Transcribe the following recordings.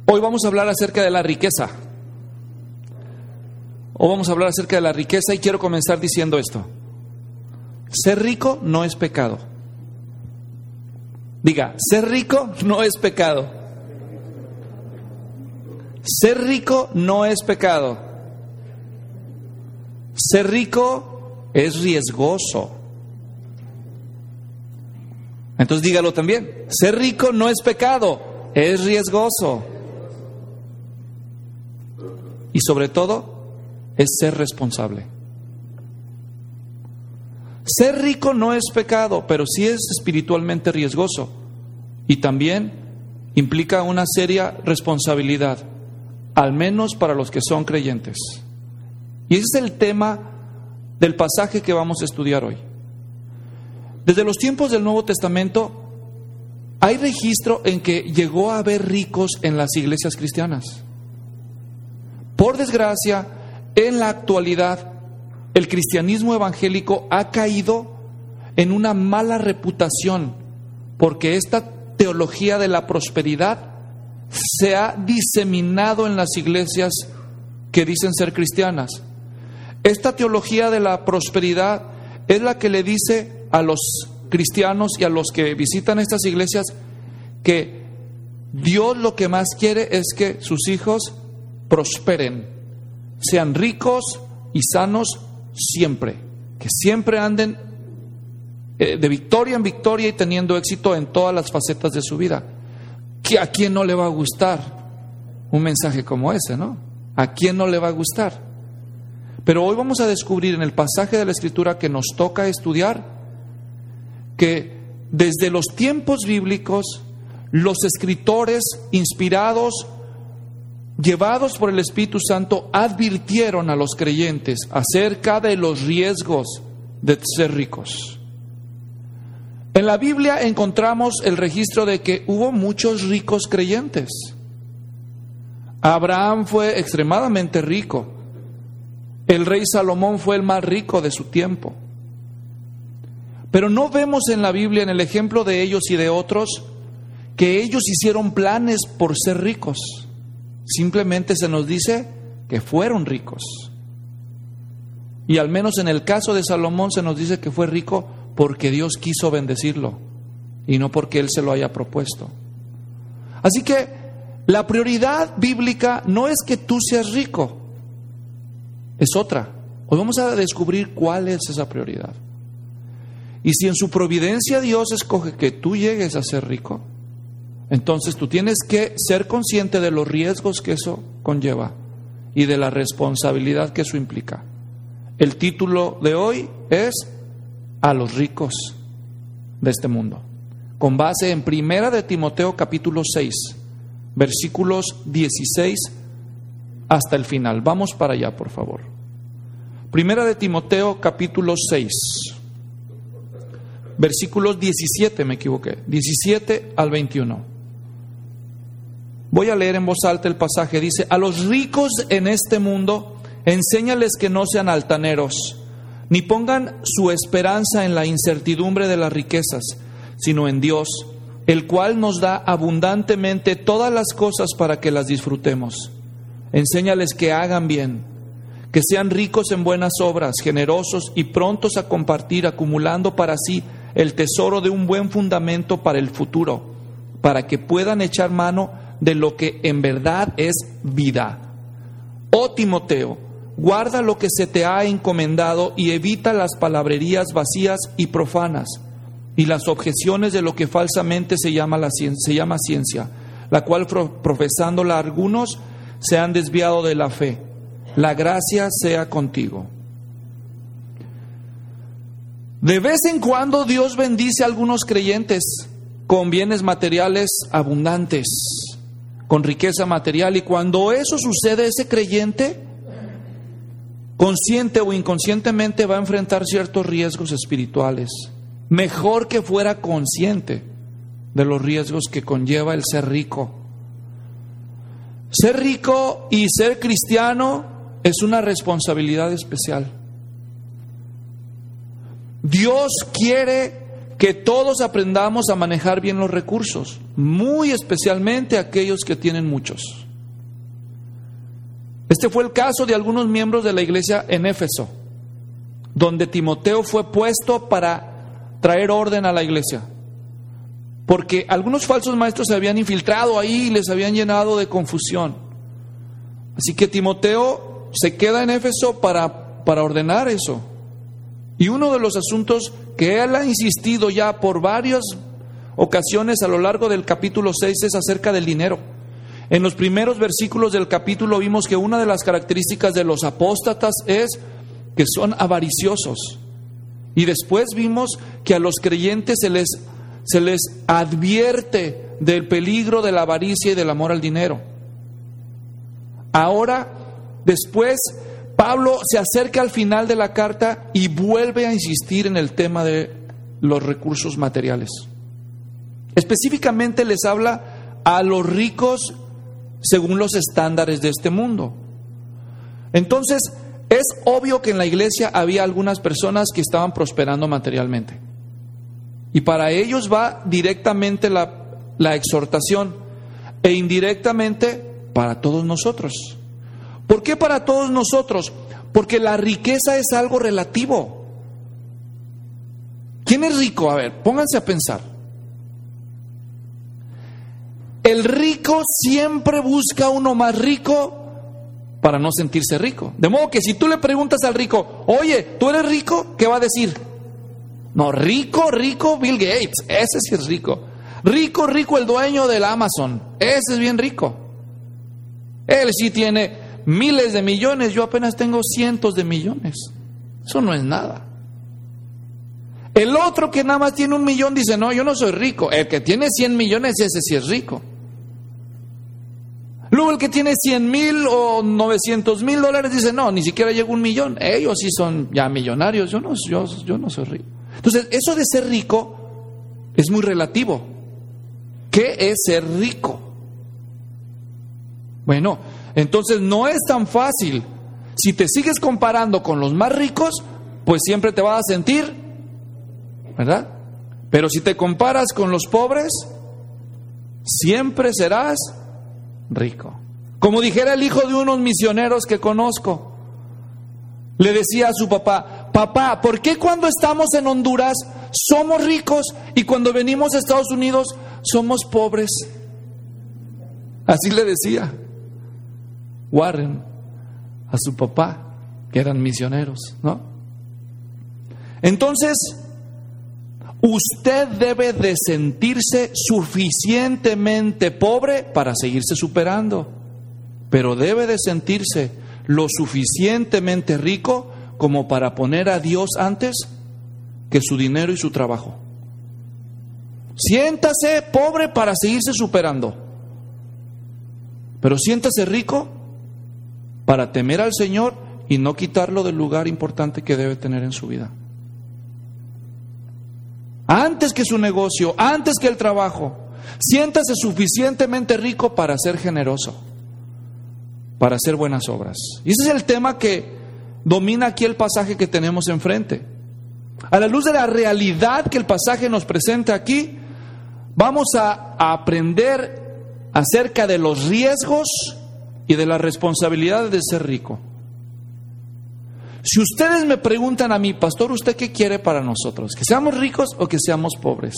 Hoy vamos a hablar acerca de la riqueza. Hoy vamos a hablar acerca de la riqueza y quiero comenzar diciendo esto. Ser rico no es pecado. Diga, ser rico no es pecado. Ser rico no es pecado. Ser rico es riesgoso. Entonces dígalo también. Ser rico no es pecado, es riesgoso. Y sobre todo, es ser responsable. Ser rico no es pecado, pero sí es espiritualmente riesgoso. Y también implica una seria responsabilidad, al menos para los que son creyentes. Y ese es el tema del pasaje que vamos a estudiar hoy. Desde los tiempos del Nuevo Testamento, hay registro en que llegó a haber ricos en las iglesias cristianas. Por desgracia, en la actualidad, el cristianismo evangélico ha caído en una mala reputación, porque esta teología de la prosperidad se ha diseminado en las iglesias que dicen ser cristianas. Esta teología de la prosperidad es la que le dice a los cristianos y a los que visitan estas iglesias que Dios lo que más quiere es que sus hijos prosperen, sean ricos y sanos siempre, que siempre anden de victoria en victoria y teniendo éxito en todas las facetas de su vida. ¿Que a quién no le va a gustar un mensaje como ese, no? ¿A quién no le va a gustar? Pero hoy vamos a descubrir en el pasaje de la Escritura que nos toca estudiar que desde los tiempos bíblicos los escritores inspirados, llevados por el Espíritu Santo, advirtieron a los creyentes acerca de los riesgos de ser ricos. En la Biblia encontramos el registro de que hubo muchos ricos creyentes. Abraham fue extremadamente rico. El rey Salomón fue el más rico de su tiempo. Pero no vemos en la Biblia, en el ejemplo de ellos y de otros, que ellos hicieron planes por ser ricos. Simplemente se nos dice que fueron ricos. Y al menos en el caso de Salomón se nos dice que fue rico porque Dios quiso bendecirlo y no porque él se lo haya propuesto. Así que la prioridad bíblica no es que tú seas rico, es otra. Hoy vamos a descubrir cuál es esa prioridad. Y si en su providencia Dios escoge que tú llegues a ser rico, entonces tú tienes que ser consciente de los riesgos que eso conlleva y de la responsabilidad que eso implica. El título de hoy es A los ricos de este mundo, con base en 1 de Timoteo capítulo 6, versículos 16 hasta el final. Vamos para allá, por favor. 1 de Timoteo capítulo 6. Versículos 17, me equivoqué, 17 al 21. Voy a leer en voz alta el pasaje. Dice: a los ricos en este mundo, enséñales que no sean altaneros, ni pongan su esperanza en la incertidumbre de las riquezas, sino en Dios, el cual nos da abundantemente todas las cosas para que las disfrutemos. Enséñales que hagan bien, que sean ricos en buenas obras, generosos y prontos a compartir, acumulando para sí el tesoro de un buen fundamento para el futuro, para que puedan echar mano de lo que en verdad es vida. Oh Timoteo, guarda lo que se te ha encomendado y evita las palabrerías vacías y profanas y las objeciones de lo que falsamente se llama ciencia, la cual profesándola algunos se han desviado de la fe. La gracia sea contigo. De vez en cuando Dios bendice a algunos creyentes con bienes materiales abundantes, con riqueza material, y cuando eso sucede, ese creyente, consciente o inconscientemente, va a enfrentar ciertos riesgos espirituales. Mejor que fuera consciente de los riesgos que conlleva el ser rico. Ser rico y ser cristiano es una responsabilidad especial. Dios quiere que todos aprendamos a manejar bien los recursos, muy especialmente aquellos que tienen muchos. Este fue el caso de algunos miembros de la iglesia en Éfeso, donde Timoteo fue puesto para traer orden a la iglesia, porque algunos falsos maestros se habían infiltrado ahí y les habían llenado de confusión. Así que Timoteo se queda en Éfeso para ordenar eso. Y uno de los asuntos que él ha insistido ya por varias ocasiones a lo largo del capítulo 6 es acerca del dinero. En los primeros versículos del capítulo vimos que una de las características de los apóstatas es que son avariciosos. Y después vimos que a los creyentes se les advierte del peligro de la avaricia y del amor al dinero. Ahora, después, Pablo se acerca al final de la carta y vuelve a insistir en el tema de los recursos materiales. Específicamente les habla a los ricos según los estándares de este mundo. Entonces, es obvio que en la iglesia había algunas personas que estaban prosperando materialmente. Y para ellos va directamente la exhortación e indirectamente para todos nosotros. ¿Por qué para todos nosotros? Porque la riqueza es algo relativo. ¿Quién es rico? A ver, pónganse a pensar. El rico siempre busca uno más rico para no sentirse rico. De modo que si tú le preguntas al rico, oye, ¿tú eres rico? ¿Qué va a decir? No, rico, Bill Gates, ese sí es rico. Rico, el dueño del Amazon, ese es bien rico. Él sí tiene miles de millones, yo apenas tengo cientos de millones. Eso no es nada. El otro que nada más tiene 1 millón dice, no, yo no soy rico. El que tiene 100 millones, ese sí es rico. Luego el que tiene 100,000 o 900,000 dólares dice, no, ni siquiera llega a 1 millón. Ellos sí son ya millonarios, yo no soy rico. Entonces, eso de ser rico es muy relativo. ¿Qué es ser rico? Bueno, entonces no es tan fácil. Si te sigues comparando con los más ricos, pues siempre te vas a sentir, ¿verdad? Pero si te comparas con los pobres, siempre serás rico. Como dijera el hijo de unos misioneros que conozco, le decía a su papá, papá, ¿por qué cuando estamos en Honduras somos ricos y cuando venimos a Estados Unidos somos pobres? Así le decía Warren a su papá, que eran misioneros, ¿no? Entonces, usted debe de sentirse suficientemente pobre para seguirse superando, pero debe de sentirse lo suficientemente rico como para poner a Dios antes que su dinero y su trabajo. Siéntase pobre para seguirse superando, pero siéntase rico para temer al Señor y no quitarlo del lugar importante que debe tener en su vida. Antes que su negocio, antes que el trabajo, siéntase suficientemente rico para ser generoso, para hacer buenas obras. Y ese es el tema que domina aquí el pasaje que tenemos enfrente. A la luz de la realidad que el pasaje nos presenta aquí, vamos a aprender acerca de los riesgos y de las responsabilidades de ser rico. Si ustedes me preguntan a mí, pastor, ¿usted qué quiere para nosotros? ¿Que seamos ricos o que seamos pobres?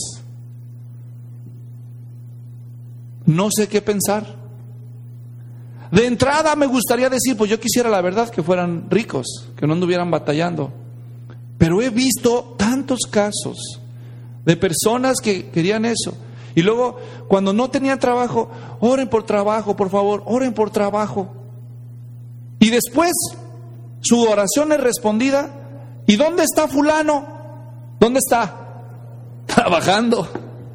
No sé qué pensar. De entrada me gustaría decir, pues yo quisiera la verdad que fueran ricos, que no anduvieran batallando. Pero he visto tantos casos de personas que querían eso. Y luego, cuando no tenían trabajo, oren por trabajo, por favor, oren por trabajo. Y después, su oración es respondida. ¿Y dónde está fulano? ¿Dónde está? Trabajando.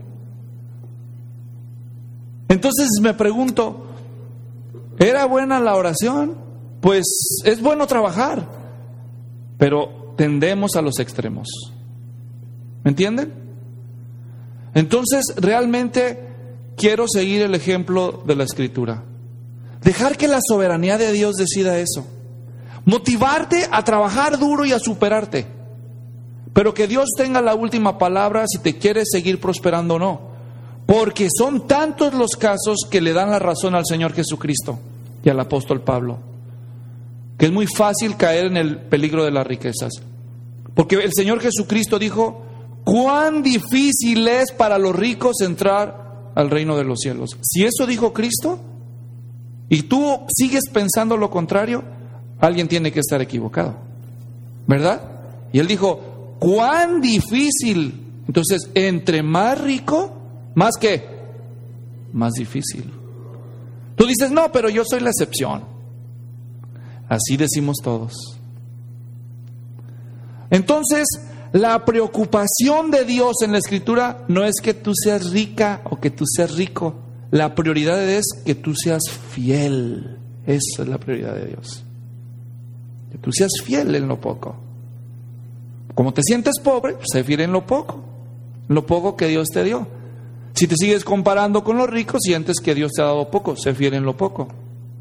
Entonces me pregunto, ¿era buena la oración? Pues es bueno trabajar, pero tendemos a los extremos. ¿Me entienden? Entonces, realmente quiero seguir el ejemplo de la Escritura. Dejar que la soberanía de Dios decida eso. Motivarte a trabajar duro y a superarte. pero que Dios tenga la última palabra si te quieres seguir prosperando o no. Porque son tantos los casos que le dan la razón al Señor Jesucristo y al apóstol Pablo, que es muy fácil caer en el peligro de las riquezas. Porque el Señor Jesucristo dijo: cuán difícil es para los ricos entrar al reino de los cielos. Si eso dijo Cristo y tú sigues pensando lo contrario, alguien tiene que estar equivocado, ¿verdad? Y Él dijo: cuán difícil. Entonces, entre más rico, ¿más qué? Más difícil. Tú dices: no, pero yo soy la excepción. Así decimos todos. Entonces, la preocupación de Dios en la Escritura no es que tú seas rica o que tú seas rico. La prioridad es que tú seas fiel. Esa es la prioridad de Dios. Que tú seas fiel en lo poco. Como te sientes pobre, pues sé fiel en lo poco que Dios te dio. Si te sigues comparando con los ricos, sientes que Dios te ha dado poco, sé fiel en lo poco.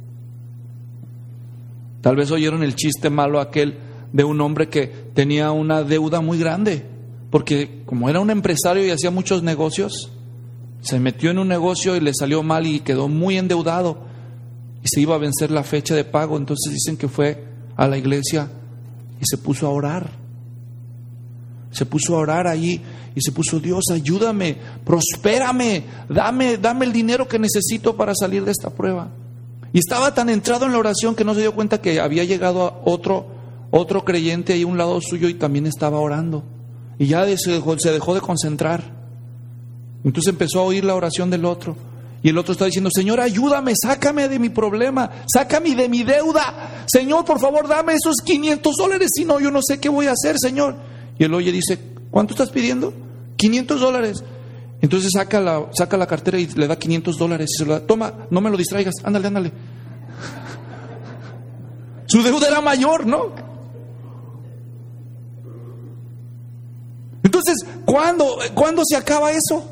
Tal vez oyeron el chiste malo aquel de un hombre que tenía una deuda muy grande, porque como era un empresario y hacía muchos negocios, se metió en un negocio y le salió mal y quedó muy endeudado y se iba a vencer la fecha de pago. Entonces dicen que fue a la iglesia y se puso a orar. Se puso a orar allí y se puso: Dios, ayúdame, prospérame, dame el dinero que necesito para salir de esta prueba. Y estaba tan entrado en la oración que no se dio cuenta que había llegado a otro creyente ahí a un lado suyo y también estaba orando. Y ya se dejó de concentrar. Entonces empezó a oír la oración del otro. Y el otro está diciendo: Señor, ayúdame, sácame de mi problema, sácame de mi deuda. Señor, por favor, dame esos $500, si no, yo no sé qué voy a hacer, Señor. Y él oye, dice: ¿cuánto estás pidiendo? $500. Entonces saca la cartera y le da $500 y se lo da: toma, no me lo distraigas, ándale. Su deuda era mayor, ¿no? Entonces, ¿cuándo se acaba eso?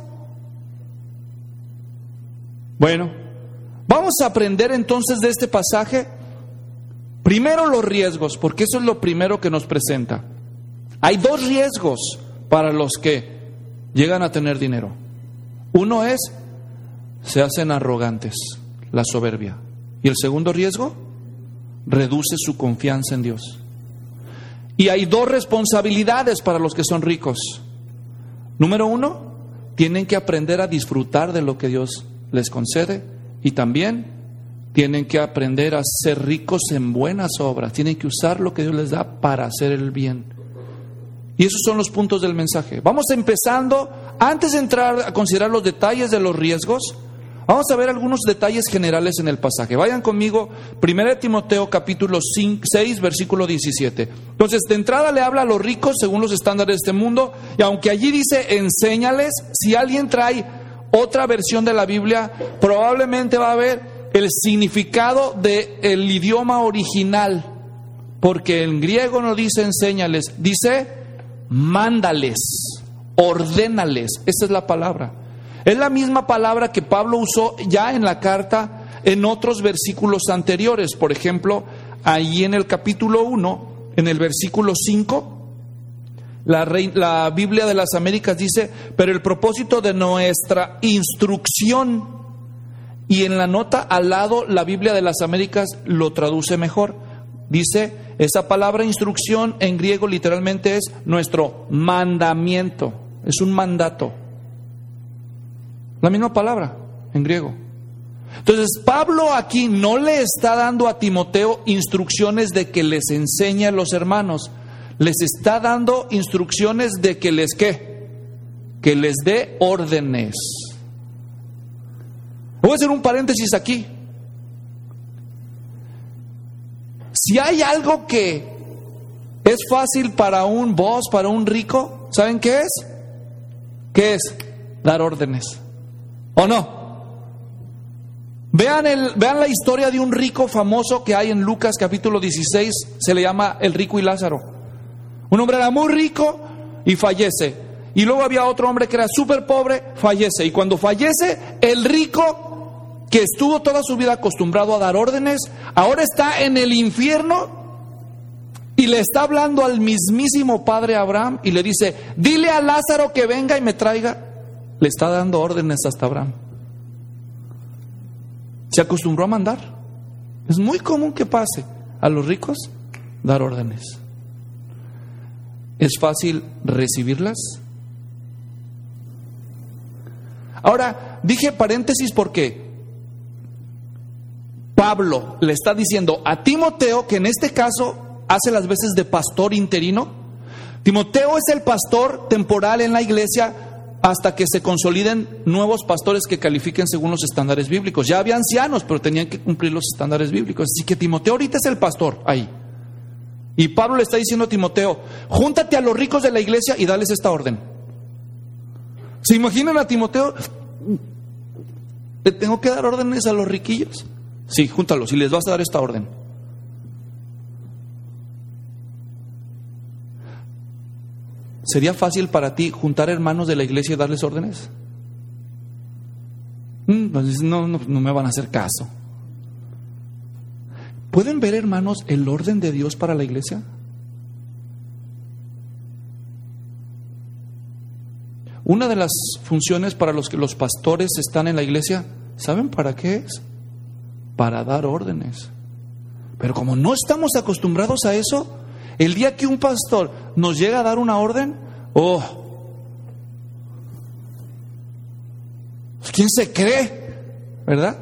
Bueno, vamos a aprender entonces de este pasaje, primero los riesgos, porque eso es lo primero que nos presenta. Hay dos riesgos para los que llegan a tener dinero. Uno es: se hacen arrogantes, la soberbia. Y el segundo riesgo: reduce su confianza en Dios. Y hay dos responsabilidades para los que son ricos. Número uno, tienen que aprender a disfrutar de lo que Dios les concede. Y también tienen que aprender a ser ricos en buenas obras. Tienen que usar lo que Dios les da para hacer el bien. Y esos son los puntos del mensaje. Vamos empezando. Antes de entrar a considerar los detalles de los riesgos, vamos a ver algunos detalles generales en el pasaje. Vayan conmigo, 1 Timoteo capítulo 6, versículo 17. Entonces, de entrada le habla a los ricos según los estándares de este mundo. Y aunque allí dice enséñales, si alguien trae otra versión de la Biblia, probablemente va a ver el significado del idioma original. Porque en griego no dice enséñales, dice mándales, ordénales. Esa es la palabra. Es la misma palabra que Pablo usó ya en la carta en otros versículos anteriores. Por ejemplo, ahí en el capítulo 1, en el versículo 5, la Biblia de las Américas dice: pero el propósito de nuestra instrucción. Y en la nota al lado, la Biblia de las Américas lo traduce mejor. Dice, esa palabra instrucción en griego literalmente es nuestro mandamiento. Es un mandato. La misma palabra en griego. Entonces, Pablo aquí no le está dando a Timoteo instrucciones de que les enseñe a los hermanos. Les está dando instrucciones de que les ¿qué? Que les dé órdenes. Voy a hacer un paréntesis aquí. Si hay algo que es fácil para un boss, para un rico, ¿saben qué es? ¿Qué es? Dar órdenes. ¿O no? Vean la historia de un rico famoso que hay en Lucas capítulo 16, se le llama el rico y Lázaro. Un hombre era muy rico y fallece. Y luego había otro hombre que era súper pobre, fallece. Y cuando fallece, el rico, que estuvo toda su vida acostumbrado a dar órdenes, ahora está en el infierno Y le está hablando al mismísimo padre Abraham y le dice: dile a Lázaro que venga y me traiga. Le está dando órdenes hasta Abraham. Se acostumbró a mandar. Es muy común que pase a los ricos dar órdenes. ¿Es fácil recibirlas? Ahora, dije paréntesis porque Pablo le está diciendo a Timoteo, que en este caso hace las veces de pastor interino. Timoteo es el pastor temporal en la iglesia hasta que se consoliden nuevos pastores que califiquen según los estándares bíblicos. Ya había ancianos, pero tenían que cumplir los estándares bíblicos. Así que Timoteo ahorita es el pastor ahí. Y Pablo le está diciendo a Timoteo: júntate a los ricos de la iglesia y dales esta orden. ¿Se imaginan a Timoteo? ¿Le tengo que dar órdenes a los riquillos? Sí, júntalos y les vas a dar esta orden. ¿Sería fácil para ti juntar hermanos de la iglesia y darles órdenes? No me van a hacer caso. ¿Pueden ver, hermanos, el orden de Dios para la iglesia? Una de las funciones para los que los pastores están en la iglesia, ¿saben para qué es? Para dar órdenes. Pero como no estamos acostumbrados a eso, el día que un pastor nos llega a dar una orden, ¿quién se cree? ¿Verdad?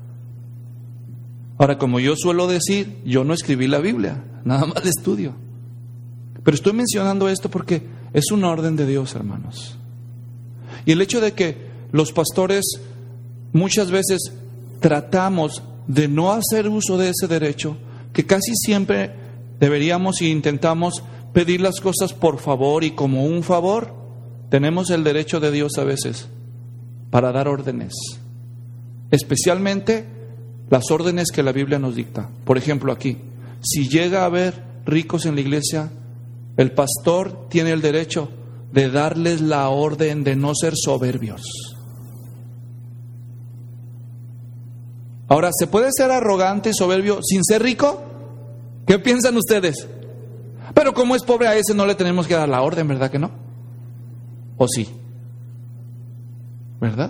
Ahora, como yo suelo decir, yo no escribí la Biblia, nada más la estudio. Pero estoy mencionando esto porque es una orden de Dios, hermanos. Y el hecho de que los pastores muchas veces tratamos de no hacer uso de ese derecho, que casi siempre deberíamos e intentamos pedir las cosas por favor y como un favor, tenemos el derecho de Dios a veces para dar órdenes, especialmente las órdenes que la Biblia nos dicta. Por ejemplo, aquí, si llega a haber ricos en la iglesia, el pastor tiene el derecho de darles la orden de no ser soberbios. Ahora, ¿se puede ser arrogante y soberbio sin ser rico? ¿Qué piensan ustedes? Pero como es pobre, a ese no le tenemos que dar la orden, ¿verdad que no? ¿O sí? ¿Verdad?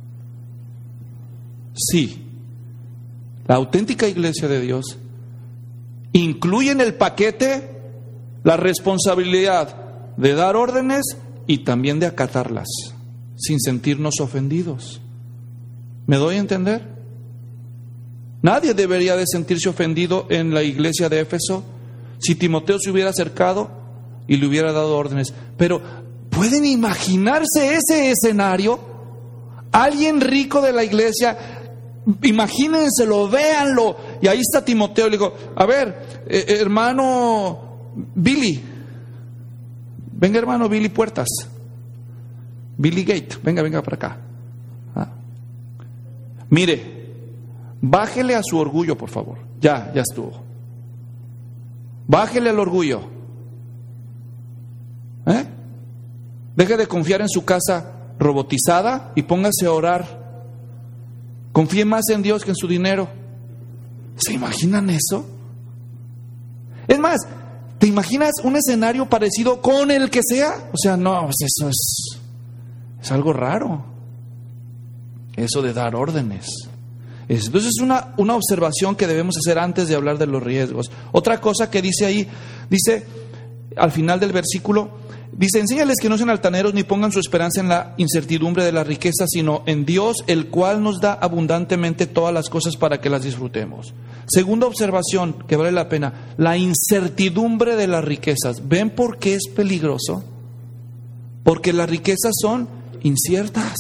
Sí. La auténtica iglesia de Dios incluye en el paquete la responsabilidad de dar órdenes y también de acatarlas, sin sentirnos ofendidos. ¿Me doy a entender? Nadie debería de sentirse ofendido en la iglesia de Éfeso si Timoteo se hubiera acercado y le hubiera dado órdenes. Pero ¿pueden imaginarse ese escenario? Alguien rico de la iglesia, imagínenselo, véanlo. Y ahí está Timoteo y le digo: a ver, hermano Billy, venga, hermano Billy Puertas, Billy Gate, venga para acá. Mire, bájele a su orgullo, por favor. Ya estuvo. Bájele al orgullo. Deje de confiar en su casa robotizada y póngase a orar. Confíe más en Dios que en su dinero. ¿Se imaginan eso? Es más, ¿te imaginas un escenario parecido con el que sea? O sea, no, pues eso es algo raro. Eso de dar órdenes. Entonces es una observación que debemos hacer antes de hablar de los riesgos. Otra cosa que dice ahí, dice al final del versículo, dice: enséñales que no sean altaneros ni pongan su esperanza en la incertidumbre de la riqueza, sino en Dios, el cual nos da abundantemente todas las cosas para que las disfrutemos. Segunda observación que vale la pena, la incertidumbre de las riquezas. ¿Ven por qué es peligroso? Porque las riquezas son inciertas.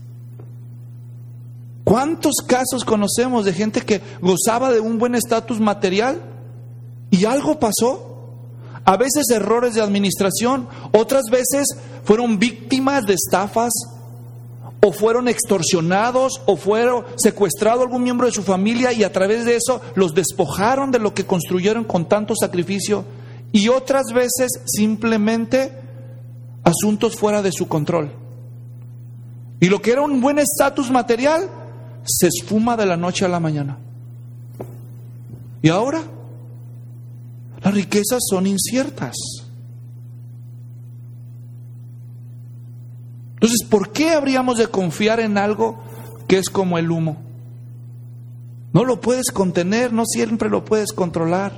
¿Cuántos casos conocemos de gente que gozaba de un buen estatus material y algo pasó? A veces errores de administración, otras veces fueron víctimas de estafas, o fueron extorsionados, o fueron secuestrado algún miembro de su familia y a través de eso los despojaron de lo que construyeron con tanto sacrificio, y otras veces simplemente asuntos fuera de su control. Y lo que era un buen estatus material se esfuma de la noche a la mañana. ¿Y ahora? Las riquezas son inciertas. Entonces, ¿por qué habríamos de confiar en algo que es como el humo? No lo puedes contener, no siempre lo puedes controlar.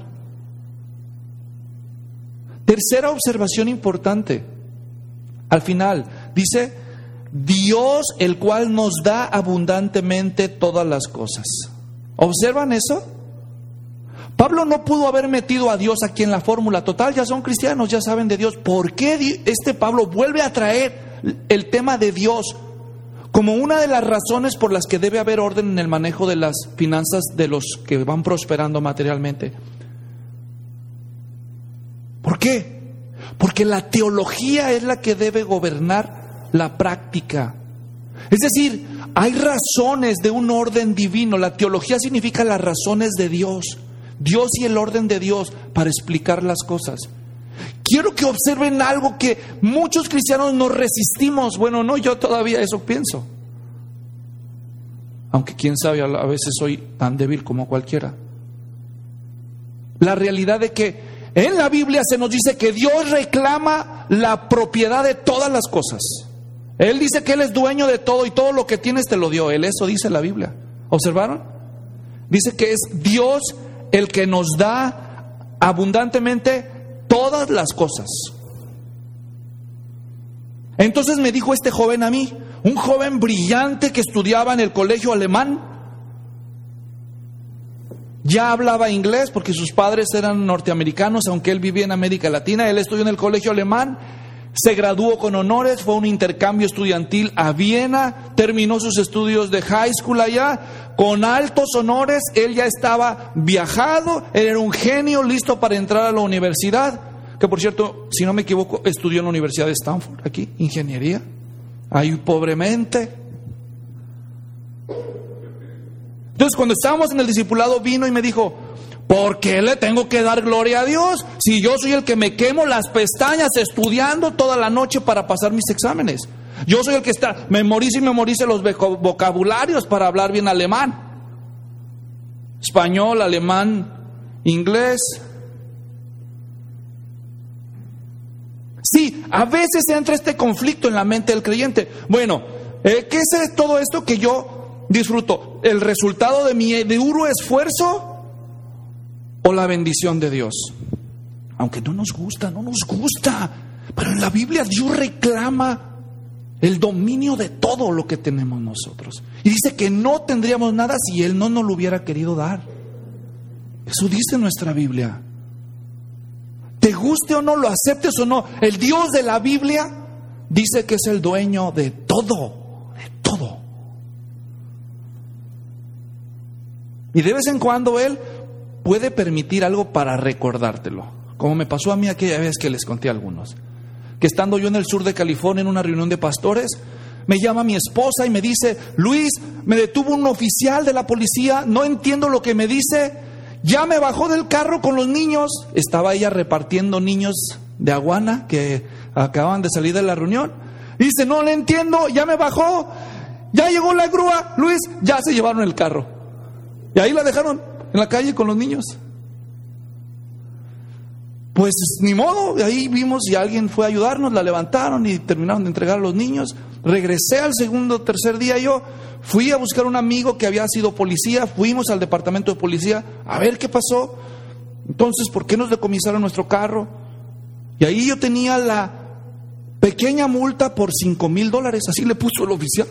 Tercera observación importante. Al final, dice, Dios el cual nos da abundantemente todas las cosas. ¿Observan eso? Pablo no pudo haber metido a Dios aquí en la fórmula. Total, ya son cristianos, ya saben de Dios. ¿Por qué Pablo vuelve a traer el tema de Dios como una de las razones por las que debe haber orden en el manejo de las finanzas de los que van prosperando materialmente? ¿Por qué? Porque la teología es la que debe gobernar la práctica. Es decir, hay razones de un orden divino. La teología significa las razones de Dios. Dios y el orden de Dios para explicar las cosas. Quiero que observen algo que muchos cristianos nos resistimos. Bueno, no, yo todavía eso pienso. Aunque quién sabe, a veces soy tan débil como cualquiera. La realidad de que en la Biblia se nos dice que Dios reclama la propiedad de todas las cosas. Él dice que Él es dueño de todo y todo lo que tienes te lo dio Él. Eso dice la Biblia. ¿Observaron? Dice que es Dios el que nos da abundantemente todas las cosas. Entonces me dijo este joven a mí, un joven brillante que estudiaba en el colegio alemán, ya hablaba inglés porque sus padres eran norteamericanos, aunque él vivía en América Latina. Él estudió en el colegio alemán, se graduó con honores, fue a un intercambio estudiantil a Viena, terminó sus estudios de high school allá, con altos honores. Él ya estaba viajado, él era un genio, listo para entrar a la universidad, que por cierto, si no me equivoco, estudió en la Universidad de Stanford, aquí, ingeniería, ahí pobremente. Entonces, cuando estábamos en el discipulado, vino y me dijo, ¿por qué le tengo que dar gloria a Dios? Si yo soy el que me quemo las pestañas estudiando toda la noche para pasar mis exámenes. Yo soy el que está, memorice los vocabularios para hablar bien alemán. Español, alemán, inglés. Sí, a veces entra este conflicto en la mente del creyente. Bueno, ¿qué es todo esto que yo disfruto? ¿El resultado de mi duro esfuerzo o la bendición de Dios? Aunque no nos gusta, pero en la Biblia Dios reclama el dominio de todo lo que tenemos nosotros. Y dice que no tendríamos nada si Él no nos lo hubiera querido dar. Eso dice nuestra Biblia. Te guste o no, lo aceptes o no, el Dios de la Biblia dice que es el dueño de todo, de todo. Y de vez en cuando Él puede permitir algo para recordártelo. Como me pasó a mí aquella vez que les conté a algunos. Que estando yo en el sur de California en una reunión de pastores, me llama mi esposa y me dice, Luis, me detuvo un oficial de la policía, no entiendo lo que me dice, ya me bajó del carro con los niños. Estaba ella repartiendo niños de Aguana que acaban de salir de la reunión. Y dice, no le entiendo, ya me bajó, ya llegó la grúa, Luis, ya se llevaron el carro. Y ahí la dejaron en la calle con los niños. Pues ni modo, ahí vimos y alguien fue a ayudarnos, la levantaron y terminaron de entregar a los niños. Regresé al tercer día yo, fui a buscar a un amigo que había sido policía, fuimos al departamento de policía a ver qué pasó. Entonces, ¿por qué nos decomisaron nuestro carro? Y ahí yo tenía la pequeña multa por $5,000, así le puso el oficial.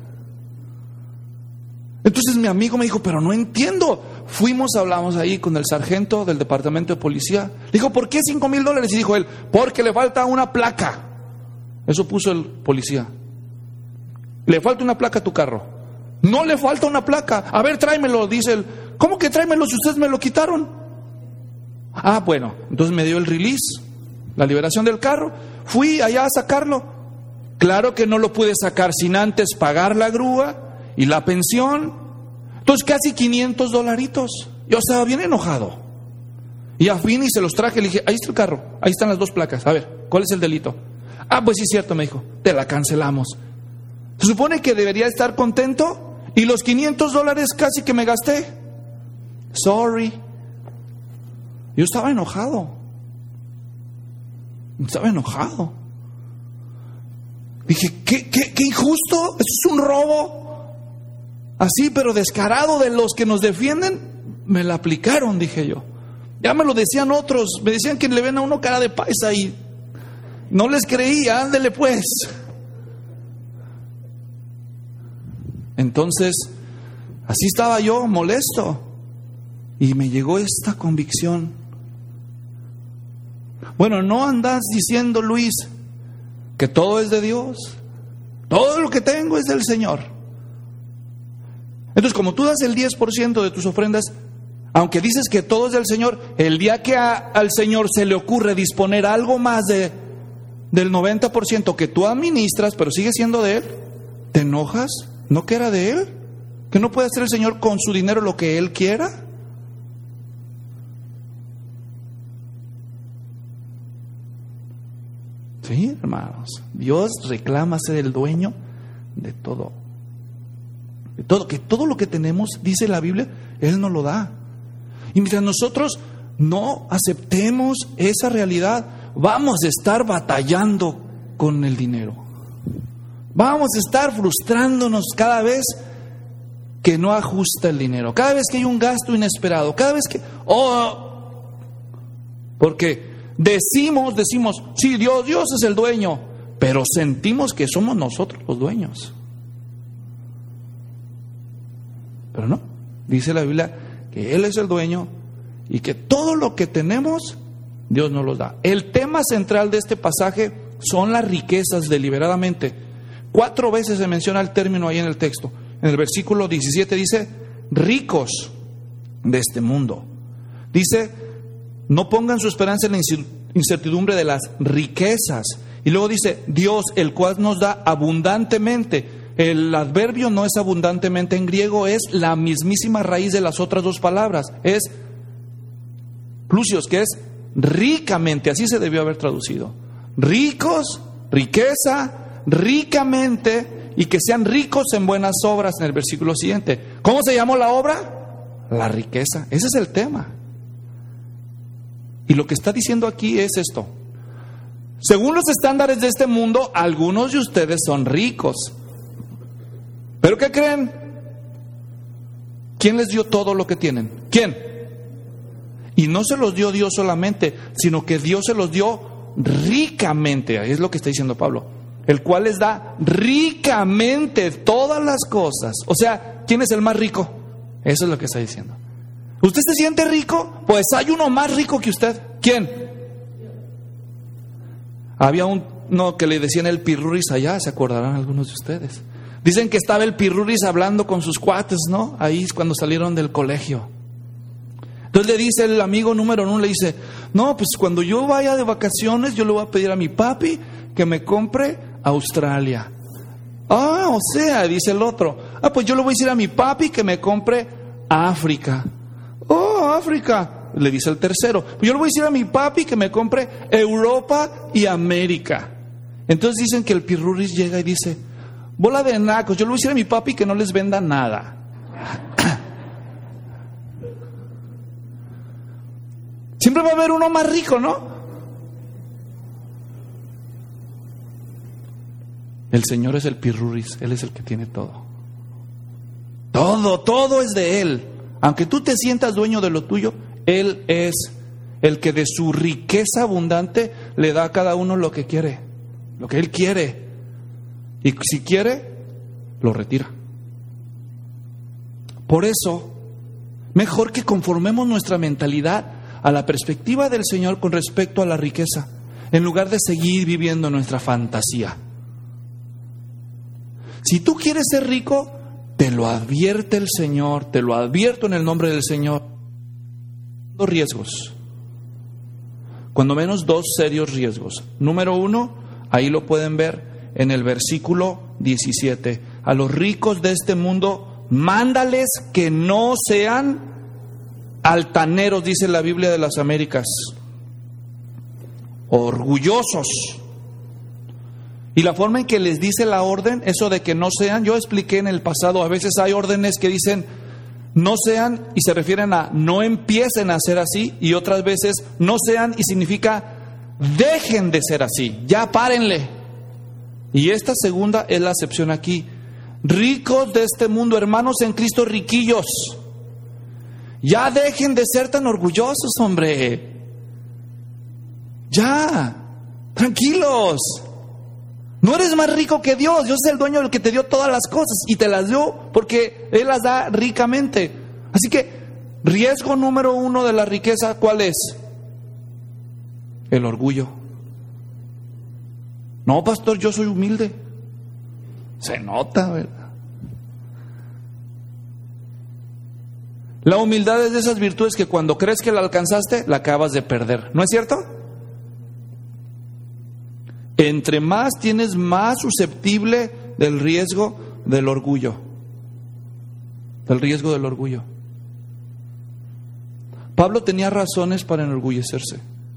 Entonces mi amigo me dijo, pero no entiendo. Fuimos, hablamos ahí con el sargento del departamento de policía. Le dijo, ¿por qué $5,000? Y dijo él, porque le falta una placa. Eso puso el policía. Le falta una placa a tu carro. No le falta una placa. A ver, tráemelo, dice él. ¿Cómo que tráemelo si ustedes me lo quitaron? Ah, bueno, entonces me dio el release, la liberación del carro. Fui allá a sacarlo. Claro que no lo pude sacar sin antes pagar la grúa y la pensión. Entonces casi $500. Yo estaba bien enojado. Y a fin y se los traje. Le dije, ahí está el carro, ahí están las 2 placas. A ver, ¿cuál es el delito? Ah, pues sí es cierto, me dijo, te la cancelamos. Se supone que debería estar contento. Y los $500 casi que me gasté. Sorry. Yo estaba enojado. Dije, ¿qué injusto? ¿Eso es un robo? Así, pero descarado de los que nos defienden. Me la aplicaron, dije yo. Ya me lo decían otros. Me decían que le ven a uno cara de paisa y no les creía. Ándele pues. Entonces, así estaba yo, molesto. Y me llegó esta convicción. Bueno, no andas diciendo, Luis, que todo es de Dios. Todo lo que tengo es del Señor. Entonces, como tú das el 10% de tus ofrendas, aunque dices que todo es del Señor, el día que al Señor se le ocurre disponer algo más del 90% que tú administras, pero sigue siendo de Él, ¿te enojas? ¿No que era de Él? ¿Que no puede hacer el Señor con su dinero lo que Él quiera? Sí, hermanos, Dios reclama ser el dueño de todo. De todo, que todo lo que tenemos, dice la Biblia, Él nos lo da. Y mientras nosotros no aceptemos esa realidad, vamos a estar batallando con el dinero. Vamos a estar frustrándonos cada vez que no ajusta el dinero, cada vez que hay un gasto inesperado, cada vez que... porque decimos, sí, Dios es el dueño, pero sentimos que somos nosotros los dueños. Pero no, dice la Biblia que Él es el dueño y que todo lo que tenemos, Dios nos lo da. El tema central de este pasaje son las riquezas deliberadamente. 4 veces se menciona el término ahí en el texto. En el versículo 17 dice, ricos de este mundo. Dice, no pongan su esperanza en la incertidumbre de las riquezas. Y luego dice, Dios, el cual nos da abundantemente. El adverbio no es abundantemente en griego, es la mismísima raíz de las otras 2 palabras. Es plusios, que es ricamente, así se debió haber traducido. Ricos, riqueza, ricamente, y que sean ricos en buenas obras en el versículo siguiente. ¿Cómo se llamó la obra? La riqueza. Ese es el tema. Y lo que está diciendo aquí es esto. Según los estándares de este mundo, algunos de ustedes son ricos. ¿Pero qué creen? ¿Quién les dio todo lo que tienen? ¿Quién? Y no se los dio Dios solamente, sino que Dios se los dio ricamente. Ahí es lo que está diciendo Pablo. El cual les da ricamente todas las cosas. O sea, ¿quién es el más rico? Eso es lo que está diciendo. ¿Usted se siente rico? Pues hay uno más rico que usted. ¿Quién? Había uno que le decían el pirruris allá, se acordarán algunos de ustedes. Dicen que estaba el pirruris hablando con sus cuates, ¿no? Ahí cuando salieron del colegio. Entonces le dice el amigo número 1, le dice, no, pues cuando yo vaya de vacaciones, yo le voy a pedir a mi papi que me compre Australia. O sea, dice el otro, pues yo le voy a decir a mi papi que me compre África. África, le dice el tercero. Pues yo le voy a decir a mi papi que me compre Europa y América. Entonces dicen que el pirruris llega y dice, bola de nacos, yo le voy a decir a mi papi que no les venda nada. Siempre va a haber uno más rico, ¿no? El Señor es el pirruris, Él es el que tiene todo. Todo es de Él. Aunque tú te sientas dueño de lo tuyo, Él es el que de su riqueza abundante le da a cada uno lo que quiere, lo que Él quiere. Y si quiere, lo retira. Por eso, mejor que conformemos nuestra mentalidad a la perspectiva del Señor con respecto a la riqueza, en lugar de seguir viviendo nuestra fantasía. Si tú quieres ser rico, te lo advierte el Señor, te lo advierto en el nombre del Señor. 2 riesgos, cuando menos 2 serios riesgos. Número 1, ahí lo pueden ver en el versículo 17. A los ricos de este mundo, mándales que no sean altaneros, dice la Biblia de las Américas, orgullosos. Y la forma en que les dice la orden, eso de que no sean, yo expliqué en el pasado, a veces hay órdenes que dicen, no sean, y se refieren a no empiecen a ser así, y otras veces no sean y significa dejen de ser así, ya párenle. Y esta segunda es la acepción aquí. Ricos de este mundo, hermanos en Cristo, riquillos, ya dejen de ser tan orgullosos, hombre. Ya, tranquilos. No eres más rico que Dios. Dios es el dueño del que te dio todas las cosas y te las dio porque Él las da ricamente. Así que riesgo número 1 de la riqueza, ¿cuál es? El orgullo. No, pastor, yo soy humilde. Se nota, ¿verdad? La humildad es de esas virtudes que cuando crees que la alcanzaste, la acabas de perder. ¿No es cierto? Entre más tienes, más susceptible del riesgo del orgullo. Del riesgo del orgullo. Pablo tenía razones para enorgullecerse.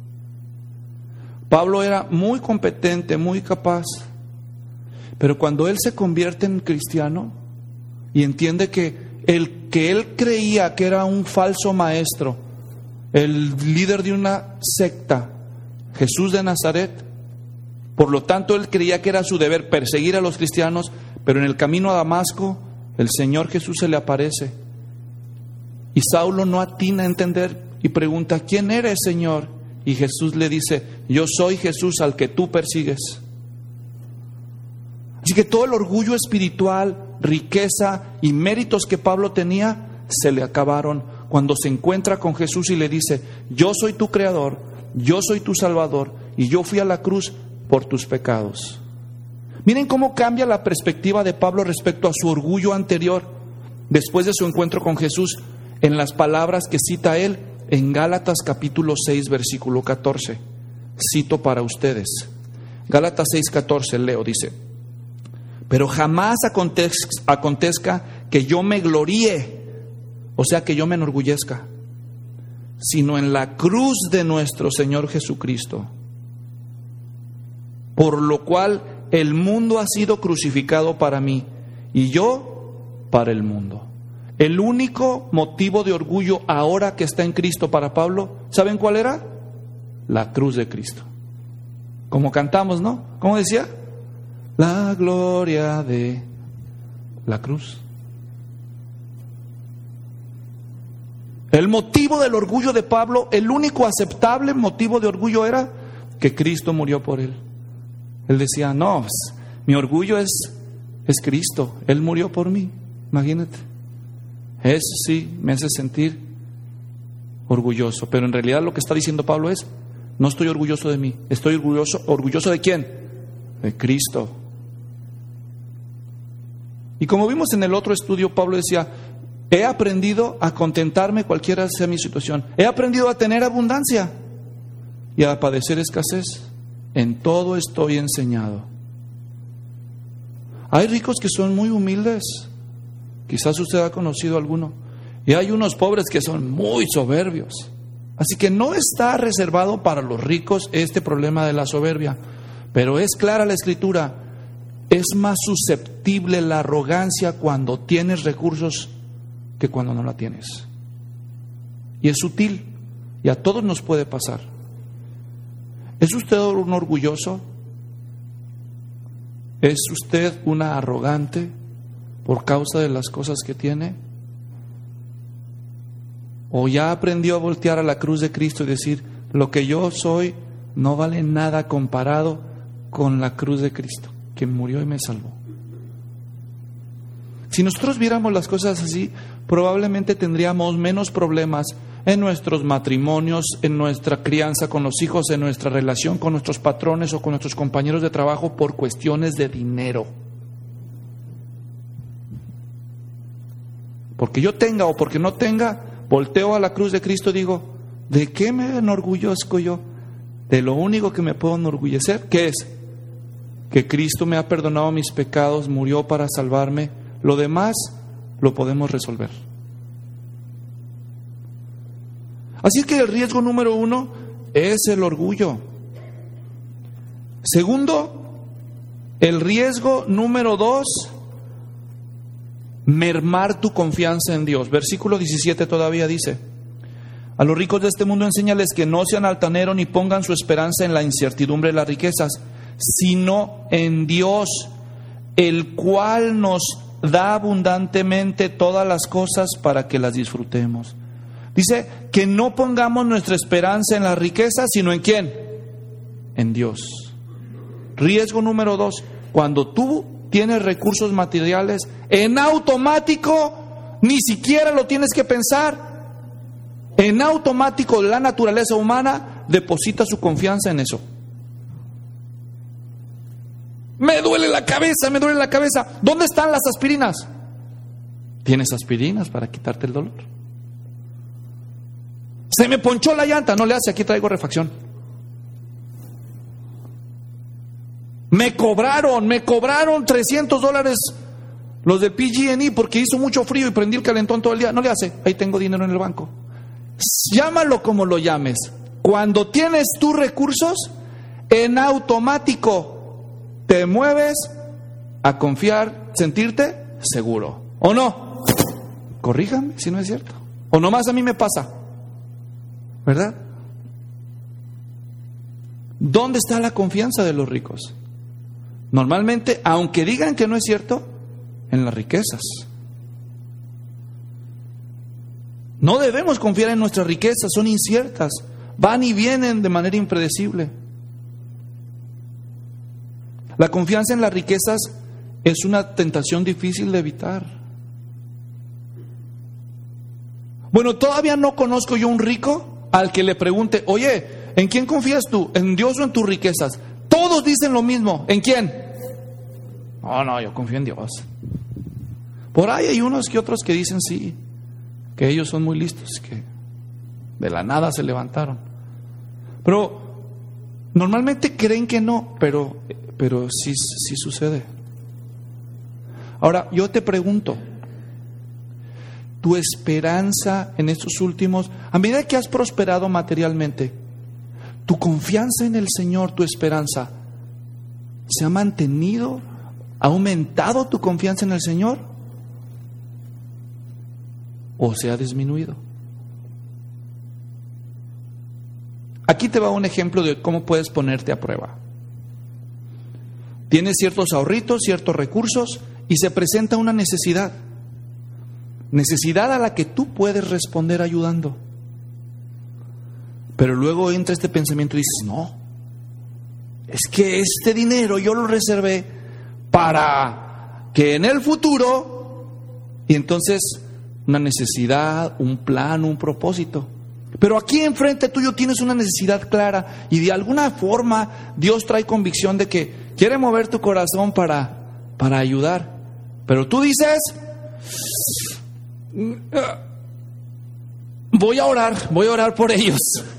Pablo era muy competente, muy capaz. Pero cuando él se convierte en cristiano y entiende que el que él creía que era un falso maestro, el líder de una secta, Jesús de Nazaret, por lo tanto él creía que era su deber perseguir a los cristianos, pero en el camino a Damasco el Señor Jesús se le aparece y Saulo no atina a entender y pregunta: ¿quién eres, Señor? Y Jesús le dice: yo soy Jesús al que tú persigues. Así que todo el orgullo espiritual, riqueza y méritos que Pablo tenía se le acabaron cuando se encuentra con Jesús y le dice: yo soy tu creador, yo soy tu salvador y yo fui a la cruz por tus pecados. Miren cómo cambia la perspectiva de Pablo respecto a su orgullo anterior después de su encuentro con Jesús en las palabras que cita él en Gálatas capítulo 6 versículo 14. Cito para ustedes. Gálatas 6:14, leo, dice: pero jamás acontezca que yo me gloríe, o sea, que yo me enorgullezca, sino en la cruz de nuestro Señor Jesucristo, por lo cual el mundo ha sido crucificado para mí y yo para el mundo. El único motivo de orgullo ahora que está en Cristo para Pablo, ¿saben cuál era? La cruz de Cristo. Como cantamos, ¿no? ¿Cómo decía? La gloria de la cruz. El motivo del orgullo de Pablo, el único aceptable motivo de orgullo era que Cristo murió por él. Él decía: no, pues, mi orgullo es Cristo, Él murió por mí. Imagínate. Eso sí me hace sentir orgulloso. Pero en realidad lo que está diciendo Pablo es: no estoy orgulloso de mí, estoy orgulloso ¿de quién? De Cristo. Y como vimos en el otro estudio, Pablo decía: he aprendido a contentarme cualquiera sea mi situación. He aprendido a tener abundancia y a padecer escasez. En todo estoy enseñado. Hay ricos que son muy humildes. Quizás usted ha conocido alguno. Y hay unos pobres que son muy soberbios. Así que no está reservado para los ricos este problema de la soberbia. Pero es clara la Escritura. Es más susceptible la arrogancia cuando tienes recursos que cuando no la tienes. Y es sutil. Y a todos nos puede pasar. ¿Es usted un orgulloso? ¿Es usted una arrogante por causa de las cosas que tiene? ¿O ya aprendió a voltear a la cruz de Cristo y decir: lo que yo soy no vale nada comparado con la cruz de Cristo, quien murió y me salvó? Si nosotros viéramos las cosas así, probablemente tendríamos menos problemas en nuestros matrimonios, en nuestra crianza con los hijos, en nuestra relación con nuestros patrones o con nuestros compañeros de trabajo por cuestiones de dinero. Porque yo tenga o porque no tenga, volteo a la cruz de Cristo y digo: ¿de qué me enorgullezco yo? De lo único que me puedo enorgullecer, ¿qué es? Que Cristo me ha perdonado mis pecados, murió para salvarme. Lo demás lo podemos resolver. Así que el riesgo número 1 es el orgullo. Segundo, el riesgo número 2 mermar tu confianza en Dios. Versículo 17 todavía dice: a los ricos de este mundo enséñales que no sean altaneros ni pongan su esperanza en la incertidumbre de las riquezas, sino en Dios, el cual nos da abundantemente todas las cosas para que las disfrutemos. Dice que no pongamos nuestra esperanza en las riquezas, sino ¿en quién? En Dios. Riesgo número 2, cuando tú tienes recursos materiales, en automático, ni siquiera lo tienes que pensar, en automático la naturaleza humana deposita su confianza en eso. Me duele la cabeza. ¿Dónde están las aspirinas? ¿Tienes aspirinas para quitarte el dolor? Se me ponchó la llanta, no le hace, aquí traigo refacción. Me cobraron $300 los de PG&E porque hizo mucho frío y prendí el calentón todo el día. No le hace, ahí tengo dinero en el banco. Llámalo como lo llames. Cuando tienes tus recursos, en automático te mueves a confiar, sentirte seguro. ¿O no? Corríjame si no es cierto. O nomás a mí me pasa, ¿verdad? ¿Dónde está la confianza de los ricos? Normalmente, aunque digan que no es cierto, en las riquezas. No debemos confiar en nuestras riquezas, son inciertas, van y vienen de manera impredecible. La confianza en las riquezas es una tentación difícil de evitar. Bueno, todavía no conozco yo un rico al que le pregunte: oye, ¿en quién confías tú? ¿En Dios o en tus riquezas? Todos dicen lo mismo. ¿En quién? No, yo confío en Dios. Por ahí hay unos que otros que dicen sí, que ellos son muy listos, que de la nada se levantaron. Pero normalmente creen que no, pero sí sucede. Ahora, yo te pregunto, tu esperanza en estos últimos, a medida que has prosperado materialmente, tu confianza en el Señor, tu esperanza, ¿se ha mantenido? ¿Ha aumentado tu confianza en el Señor? ¿O se ha disminuido? Aquí te va un ejemplo de cómo puedes ponerte a prueba. Tienes ciertos ahorritos, ciertos recursos y se presenta una necesidad. Necesidad a la que tú puedes responder ayudando. Pero luego entra este pensamiento y dices: no, es que este dinero yo lo reservé para que en el futuro, y entonces una necesidad, un plan, un propósito. Pero aquí enfrente tuyo tienes una necesidad clara y de alguna forma Dios trae convicción de que quiere mover tu corazón para ayudar. Pero tú dices: voy a orar por ellos.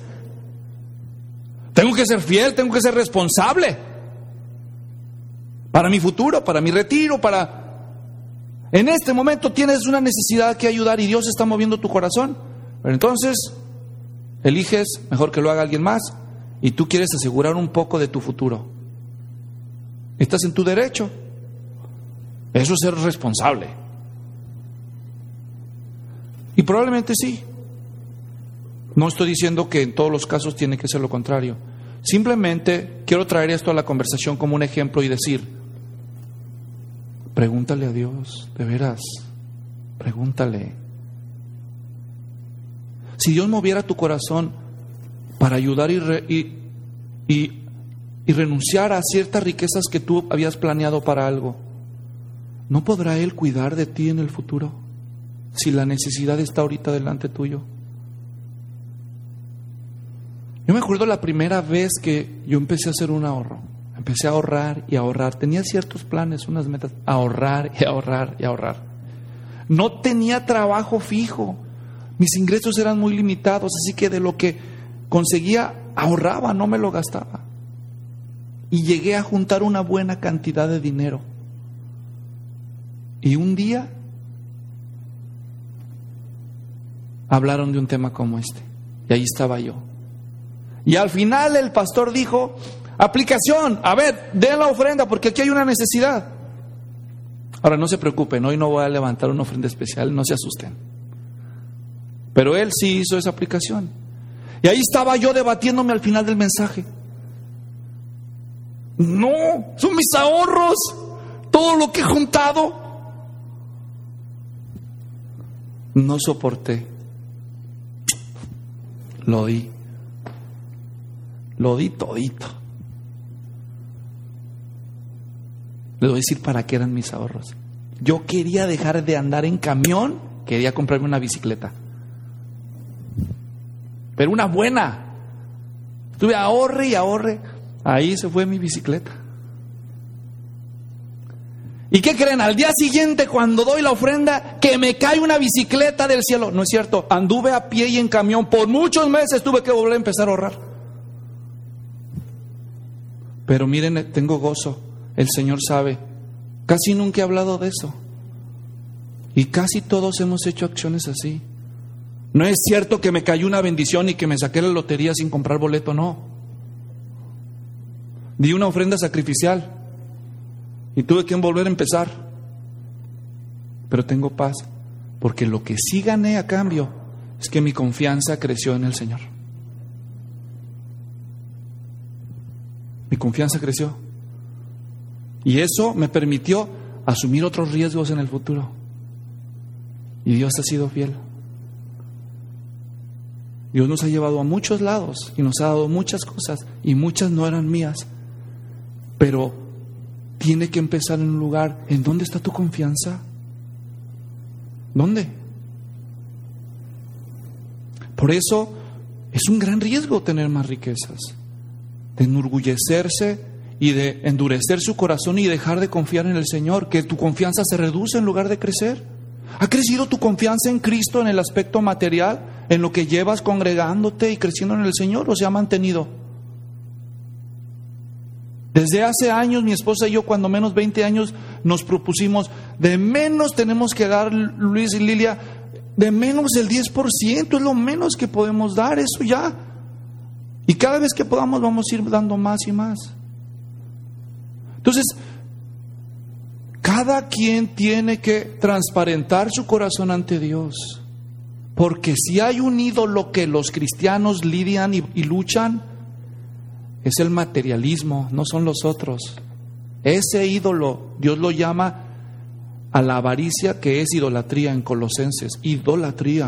Tengo que ser fiel, tengo que ser responsable para mi futuro, para mi retiro, En este momento tienes una necesidad que ayudar y Dios está moviendo tu corazón. Pero entonces eliges mejor que lo haga alguien más y tú quieres asegurar un poco de tu futuro. Estás en tu derecho. Eso es ser responsable. Y probablemente sí. No estoy diciendo que en todos los casos tiene que ser lo contrario. Simplemente quiero traer esto a la conversación como un ejemplo y decir: pregúntale a Dios, de veras, pregúntale. Si Dios moviera tu corazón para ayudar y renunciar a ciertas riquezas que tú habías planeado para algo, ¿no podrá Él cuidar de ti en el futuro si la necesidad está ahorita delante tuyo? Yo me acuerdo la primera vez que yo empecé a hacer un ahorro. Empecé a ahorrar y a ahorrar. Tenía ciertos planes, unas metas. Ahorrar y ahorrar y ahorrar. No tenía trabajo fijo. Mis ingresos eran muy limitados, así que de lo que conseguía ahorraba, no me lo gastaba. Y llegué a juntar una buena cantidad de dinero. Y un día hablaron de un tema como este. Y ahí estaba yo. Y al final el pastor dijo: aplicación, a ver, den la ofrenda porque aquí hay una necesidad. Ahora no se preocupen, hoy no voy a levantar una ofrenda especial, no se asusten. Pero él sí hizo esa aplicación. Y ahí estaba yo debatiéndome al final del mensaje. No, son mis ahorros, todo lo que he juntado. No soporté. Lo di todito. Les voy a decir para qué eran mis ahorros. Yo quería dejar de andar en camión, quería comprarme una bicicleta. Pero una buena. Estuve ahorre y ahorre. Ahí se fue mi bicicleta. ¿Y qué creen? Al día siguiente, cuando doy la ofrenda, que me cae una bicicleta del cielo. No es cierto, anduve a pie y en camión. Por muchos meses tuve que volver a empezar a ahorrar. Pero miren, tengo gozo. El Señor sabe. Casi nunca he hablado de eso. Y casi todos hemos hecho acciones así. No es cierto que me cayó una bendición y que me saqué la lotería sin comprar boleto, no. Di una ofrenda sacrificial y tuve que volver a empezar. Pero tengo paz, porque lo que sí gané a cambio es que mi confianza creció en el Señor. Mi confianza creció. Y eso me permitió asumir otros riesgos en el futuro. Y Dios ha sido fiel. Dios nos ha llevado a muchos lados y nos ha dado muchas cosas, y muchas no eran mías. Pero tiene que empezar en un lugar. ¿En dónde está tu confianza? ¿Dónde? Por eso es un gran riesgo tener más riquezas, de enorgullecerse y de endurecer su corazón y dejar de confiar en el Señor, que tu confianza se reduce en lugar de crecer. ¿Ha crecido tu confianza en Cristo en el aspecto material, en lo que llevas congregándote y creciendo en el Señor, o se ha mantenido? Desde hace años, mi esposa y yo, cuando menos 20 años, nos propusimos, de menos tenemos que dar, Luis y Lilia, de menos el 10%, es lo menos que podemos dar, eso ya. Y cada vez que podamos vamos a ir dando más y más. Entonces, cada quien tiene que transparentar su corazón ante Dios. Porque si hay un ídolo que los cristianos lidian y luchan, es el materialismo, no son los otros. Ese ídolo, Dios lo llama a la avaricia, que es idolatría en Colosenses. Idolatría.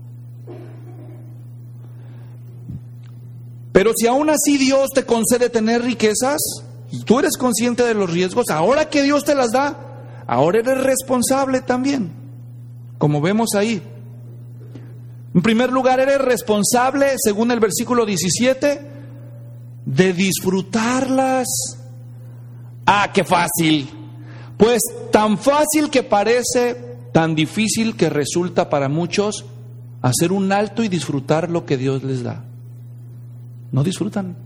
Pero si aún así Dios te concede tener riquezas, y tú eres consciente de los riesgos, ahora que Dios te las da, ahora eres responsable también, como vemos ahí. En primer lugar, eres responsable, según el versículo 17, de disfrutarlas. ¡Ah, qué fácil! Pues tan fácil que parece, tan difícil que resulta para muchos hacer un alto y disfrutar lo que Dios les da. No disfrutan.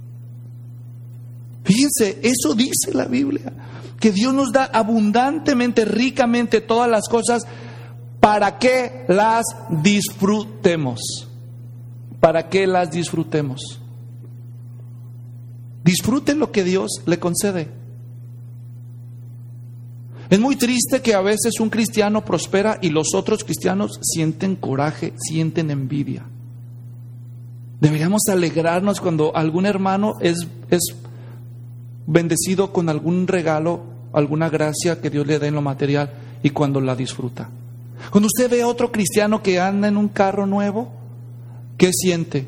Fíjense, eso dice la Biblia, que Dios nos da abundantemente, ricamente todas las cosas para que las disfrutemos. Para que las disfrutemos. Disfruten lo que Dios le concede. Es muy triste que a veces un cristiano prospera y los otros cristianos sienten coraje, sienten envidia. Deberíamos alegrarnos cuando algún hermano es bendecido con algún regalo, alguna gracia que Dios le dé en lo material, y cuando la disfruta. Cuando usted ve a otro cristiano que anda en un carro nuevo, ¿qué siente?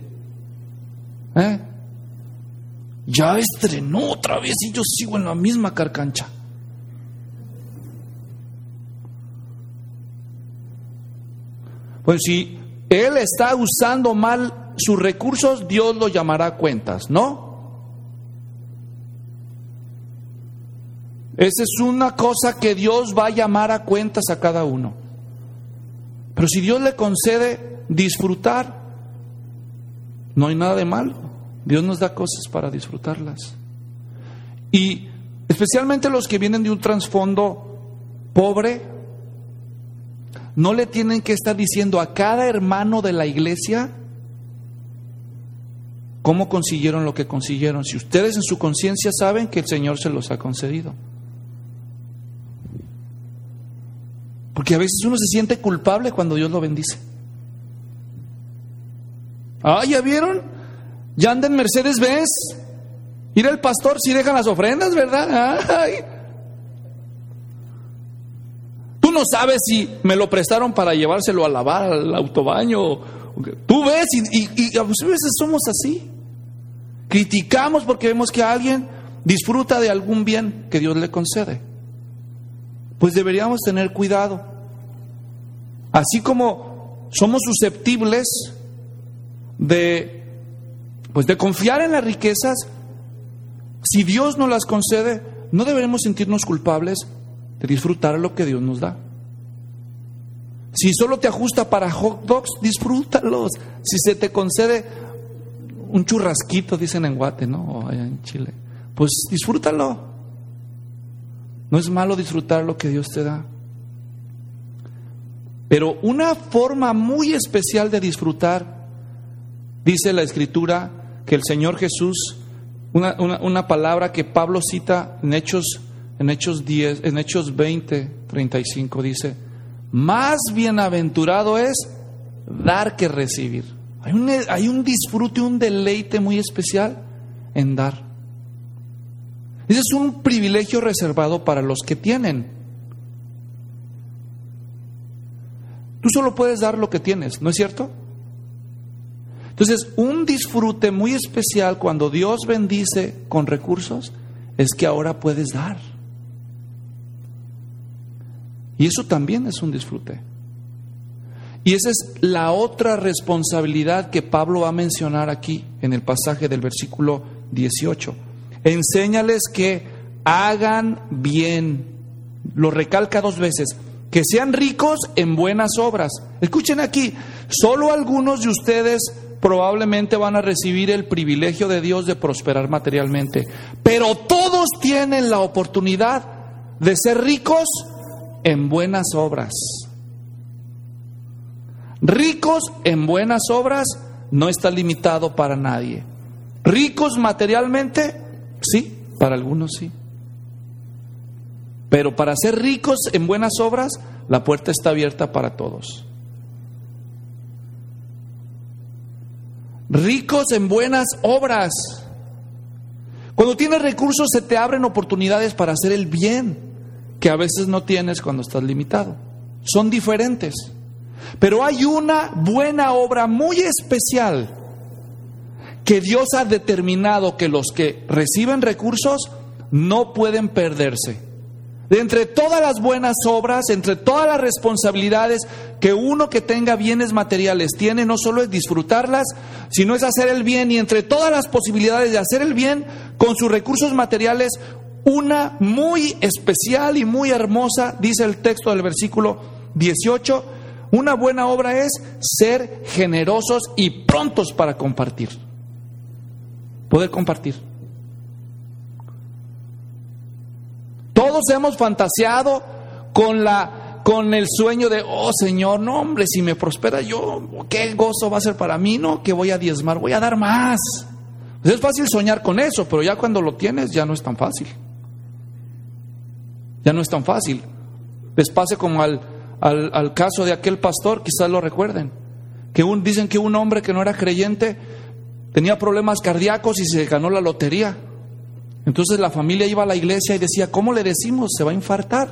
Ya estrenó otra vez y yo sigo en la misma carcancha. Pues si él está usando mal sus recursos, Dios lo llamará a cuentas, ¿no? Esa es una cosa que Dios va a llamar a cuentas a cada uno. Pero si Dios le concede disfrutar, no hay nada de malo. Dios nos da cosas para disfrutarlas. Y especialmente los que vienen de un trasfondo pobre, no le tienen que estar diciendo a cada hermano de la iglesia cómo consiguieron lo que consiguieron. Si ustedes en su conciencia saben que el Señor se los ha concedido. Porque a veces uno se siente culpable cuando Dios lo bendice. ¿Ya vieron? Ya anda en Mercedes-Benz. Ir al pastor si dejan las ofrendas, ¿verdad? Ay. Tú no sabes si me lo prestaron para llevárselo a lavar al autobaño. Tú ves y a veces somos así. Criticamos porque vemos que alguien disfruta de algún bien que Dios le concede. Pues deberíamos tener cuidado. Así como somos susceptibles de confiar en las riquezas, si Dios nos las concede, no deberemos sentirnos culpables de disfrutar lo que Dios nos da. Si solo te ajusta para hot dogs, disfrútalos. Si se te concede un churrasquito, dicen en Guate, ¿no? O allá en Chile, pues disfrútalo. No es malo disfrutar lo que Dios te da. Pero una forma muy especial de disfrutar, dice la Escritura, que el Señor Jesús, una palabra que Pablo cita en Hechos 20:35, dice: más bienaventurado es dar que recibir. Hay un disfrute, un deleite muy especial en dar. Ese es un privilegio reservado para los que tienen. Tú solo puedes dar lo que tienes, ¿no es cierto? Entonces, un disfrute muy especial cuando Dios bendice con recursos es que ahora puedes dar. Y eso también es un disfrute. Y esa es la otra responsabilidad que Pablo va a mencionar aquí en el pasaje del versículo 18. Enséñales que hagan bien. Lo recalca 2 veces. Que sean ricos en buenas obras. Escuchen aquí, solo algunos de ustedes probablemente van a recibir el privilegio de Dios de prosperar materialmente, pero todos tienen la oportunidad de ser ricos en buenas obras. Ricos en buenas obras no está limitado para nadie. Ricos materialmente, sí, para algunos sí. Pero para ser ricos en buenas obras, la puerta está abierta para todos. Ricos en buenas obras. Cuando tienes recursos se te abren oportunidades para hacer el bien, que a veces no tienes cuando estás limitado. Son diferentes. Pero hay una buena obra muy especial que Dios ha determinado que los que reciben recursos no pueden perderse. De entre todas las buenas obras, entre todas las responsabilidades que uno que tenga bienes materiales tiene, no solo es disfrutarlas, sino es hacer el bien. Y entre todas las posibilidades de hacer el bien con sus recursos materiales, una muy especial y muy hermosa, dice el texto del versículo 18, una buena obra es ser generosos y prontos para compartir. Poder compartir. Todos hemos fantaseado con el sueño de, oh Señor, no hombre, si me prospera yo, qué gozo va a ser para mí, no, que voy a diezmar, voy a dar más. Pues es fácil soñar con eso, pero ya cuando lo tienes ya no es tan fácil. Ya no es tan fácil. Les pase como al caso de aquel pastor, quizás lo recuerden, que dicen que un hombre que no era creyente tenía problemas cardíacos y se ganó la lotería. Entonces la familia iba a la iglesia y decía, ¿cómo le decimos? Se va a infartar.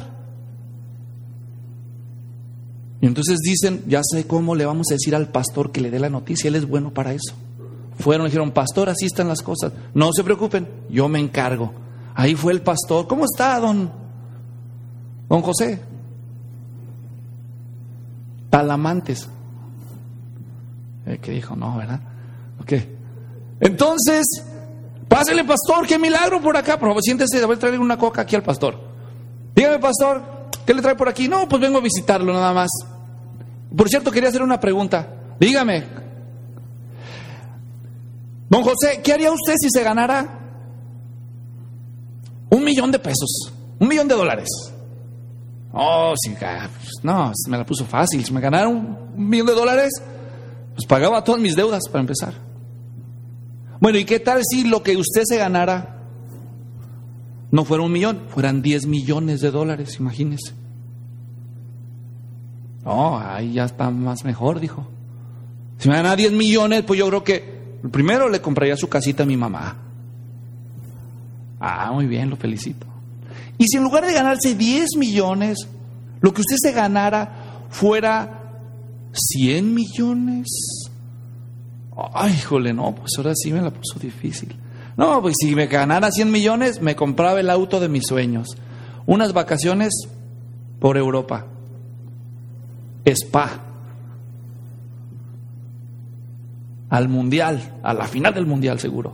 Y entonces dicen, ya sé cómo le vamos a decir al pastor que le dé la noticia, él es bueno para eso. Fueron y dijeron, pastor, así están las cosas. No se preocupen, yo me encargo. Ahí fue el pastor. ¿Cómo está, don José? Talamantes. Que dijo, no, ¿verdad? Ok. Entonces, pásele, pastor, qué milagro por acá. Por favor, siéntese, voy a traerle una coca aquí al pastor. Dígame, pastor, ¿qué le trae por aquí? No, pues vengo a visitarlo nada más. Por cierto, quería hacer una pregunta. Dígame, don José, ¿qué haría usted si se ganara $1,000,000? $1,000,000. Oh, sí, no, me la puso fácil. Si me ganara $1,000,000, pues pagaba todas mis deudas para empezar. Bueno, ¿y qué tal si lo que usted se ganara no fuera $1,000,000, fueran $10 millones, imagínese? No, ahí ya está más mejor, dijo. Si me gana 10 millones, pues yo creo que primero le compraría su casita a mi mamá. Ah, muy bien, lo felicito. Y si en lugar de ganarse 10 millones, lo que usted se ganara fuera 100 millones. Ay, híjole, no, pues ahora sí me la puso difícil. No, pues si me ganara 100 millones, me compraba el auto de mis sueños. Unas vacaciones por Europa. Spa. Al mundial, a la final del mundial seguro.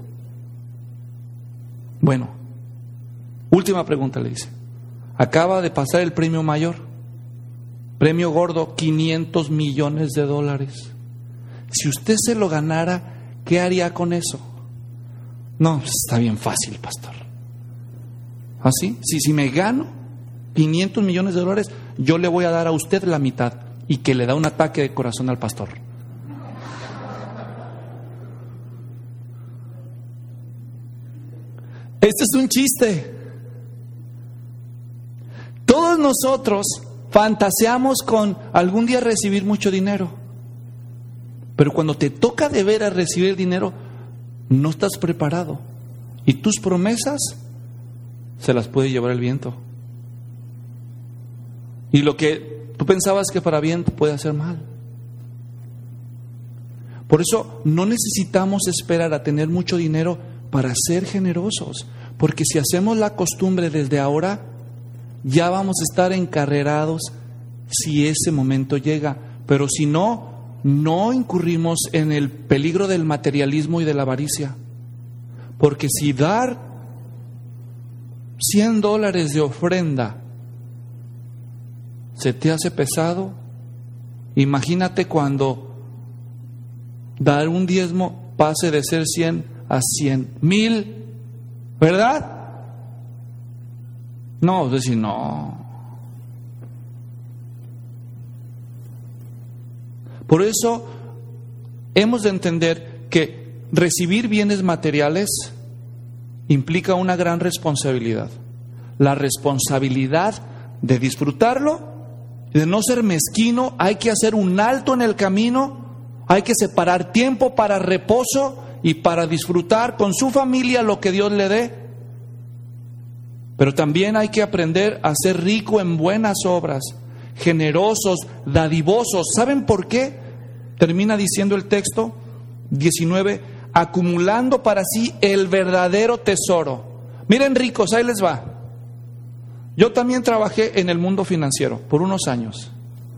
Bueno, última pregunta le dice. Acaba de pasar el premio mayor. Premio gordo, $500 millones. Si usted se lo ganara, ¿qué haría con eso? No, está bien fácil, pastor. ¿Así? Si me gano $500 millones, yo le voy a dar a usted la mitad y que le da un ataque de corazón al pastor. Este es un chiste. Todos nosotros fantaseamos con algún día recibir mucho dinero. Pero cuando te toca de veras recibir dinero, no estás preparado. Y tus promesas se las puede llevar el viento. Y lo que tú pensabas que para bien puede hacer mal. Por eso no necesitamos esperar a tener mucho dinero para ser generosos. Porque si hacemos la costumbre desde ahora, ya vamos a estar encarrerados si ese momento llega. Pero si no, no incurrimos en el peligro del materialismo y de la avaricia. Porque si dar $100 de ofrenda se te hace pesado, imagínate cuando dar un diezmo pase de ser 100 a 100,000, ¿verdad? No, es decir, no. Por eso hemos de entender que recibir bienes materiales implica una gran responsabilidad. La responsabilidad de disfrutarlo, de no ser mezquino. Hay que hacer un alto en el camino, hay que separar tiempo para reposo y para disfrutar con su familia lo que Dios le dé. Pero también hay que aprender a ser rico en buenas obras, generosos, dadivosos. ¿Saben por qué? Termina diciendo el texto 19, acumulando para sí el verdadero tesoro. Miren, ricos, ahí les va. Yo también trabajé en el mundo financiero por unos años.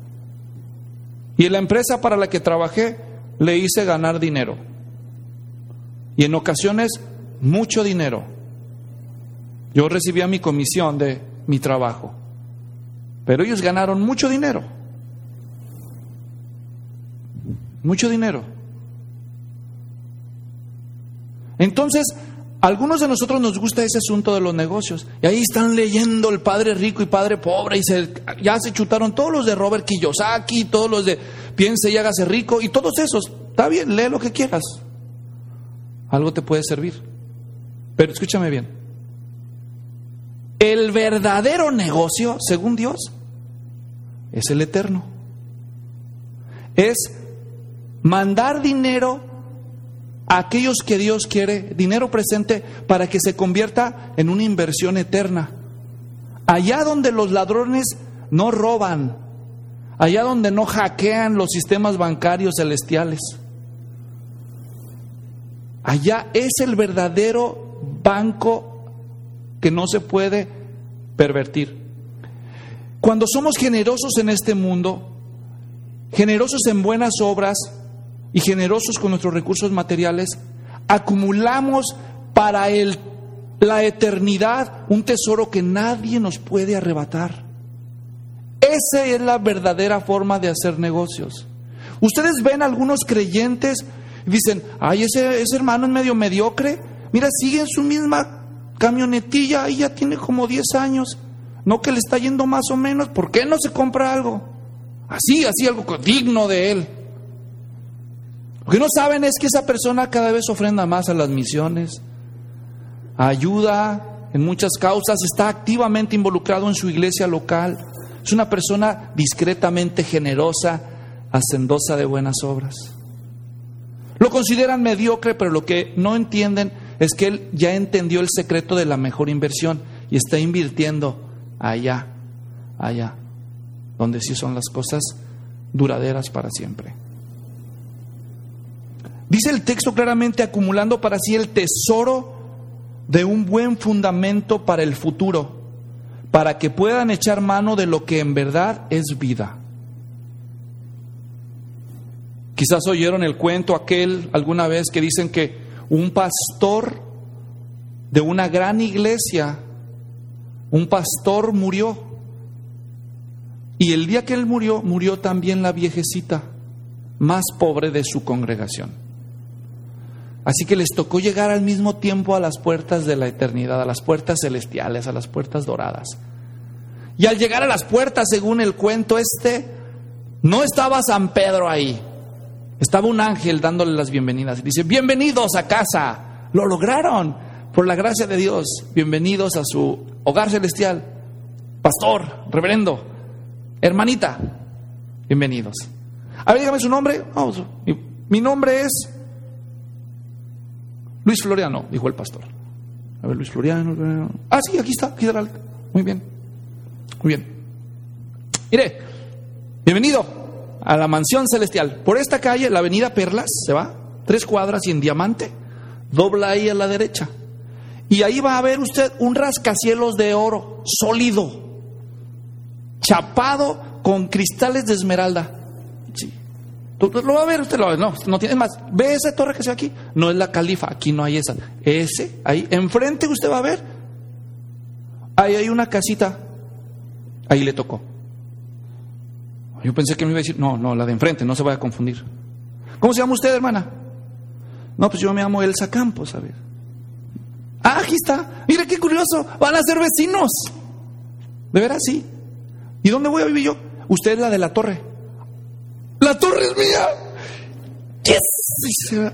Y en la empresa para la que trabajé le hice ganar dinero. Y en ocasiones mucho dinero. Yo recibía mi comisión de mi trabajo. Pero ellos ganaron mucho dinero. Mucho dinero. Entonces, a algunos de nosotros nos gusta ese asunto de los negocios. Y ahí están leyendo el Padre Rico y Padre Pobre. Y ya se chutaron todos los de Robert Kiyosaki, todos los de Piense y Hágase Rico. Y todos esos. Está bien, lee lo que quieras. Algo te puede servir. Pero escúchame bien. El verdadero negocio, según Dios, es el eterno. Es mandar dinero a aquellos que Dios quiere, dinero presente, para que se convierta en una inversión eterna. Allá donde los ladrones no roban, allá donde no hackean los sistemas bancarios celestiales. Allá es el verdadero banco que no se puede pervertir. Cuando somos generosos en este mundo, generosos en buenas obras y generosos con nuestros recursos materiales, acumulamos para la eternidad un tesoro que nadie nos puede arrebatar. Esa es la verdadera forma de hacer negocios. Ustedes ven a algunos creyentes y dicen, ay, ese hermano es medio mediocre. Mira, sigue en su misma camionetilla, y ya tiene como 10 años. No, que le está yendo más o menos. ¿Por qué no se compra algo? Así, algo digno de él. Lo que no saben es que esa persona cada vez ofrenda más a las misiones, ayuda en muchas causas, está activamente involucrado en su iglesia local. Es una persona discretamente generosa, hacendosa de buenas obras. Lo consideran mediocre, pero lo que no entienden es que él ya entendió el secreto de la mejor inversión y está invirtiendo allá, donde sí son las cosas duraderas para siempre. Dice el texto claramente, acumulando para sí el tesoro de un buen fundamento para el futuro, para que puedan echar mano de lo que en verdad es vida. Quizás oyeron el cuento aquel alguna vez que dicen que un pastor de una gran iglesia, un pastor murió. Y el día que él murió, murió también la viejecita más pobre de su congregación. Así que les tocó llegar al mismo tiempo a las puertas de la eternidad, a las puertas celestiales, a las puertas doradas. Y al llegar a las puertas, según el cuento no estaba San Pedro ahí. Estaba un ángel dándole las bienvenidas. Dice, bienvenidos a casa. Lo lograron, por la gracia de Dios. Bienvenidos a su hogar celestial. Pastor, reverendo, hermanita, bienvenidos. A ver, dígame su nombre. Vamos, mi nombre es Luis Floriano, dijo el pastor. A ver, Luis Floriano. Ah, sí, aquí está el... Muy bien. Mire, bienvenido a la mansión celestial. Por esta calle, la avenida Perlas, se va 3 cuadras y en Diamante, dobla ahí a la derecha. Y ahí va a ver usted un rascacielos de oro sólido, chapado con cristales de esmeralda. Sí. Lo va a ver usted, no tiene más. ¿Ve esa torre que se ve aquí? No es la Califa, aquí no hay esa. Ese, ahí, enfrente usted va a ver. Ahí hay una casita. Ahí le tocó. Yo pensé que me iba a decir, no, la de enfrente, no se vaya a confundir. ¿Cómo se llama usted, hermana? No, pues yo me llamo Elsa Campos, a ver. Ah, aquí está. Mire qué curioso, van a ser vecinos. De veras, sí. ¿Y dónde voy a vivir yo? Usted es la de la torre. ¡La torre es mía! ¡Yes!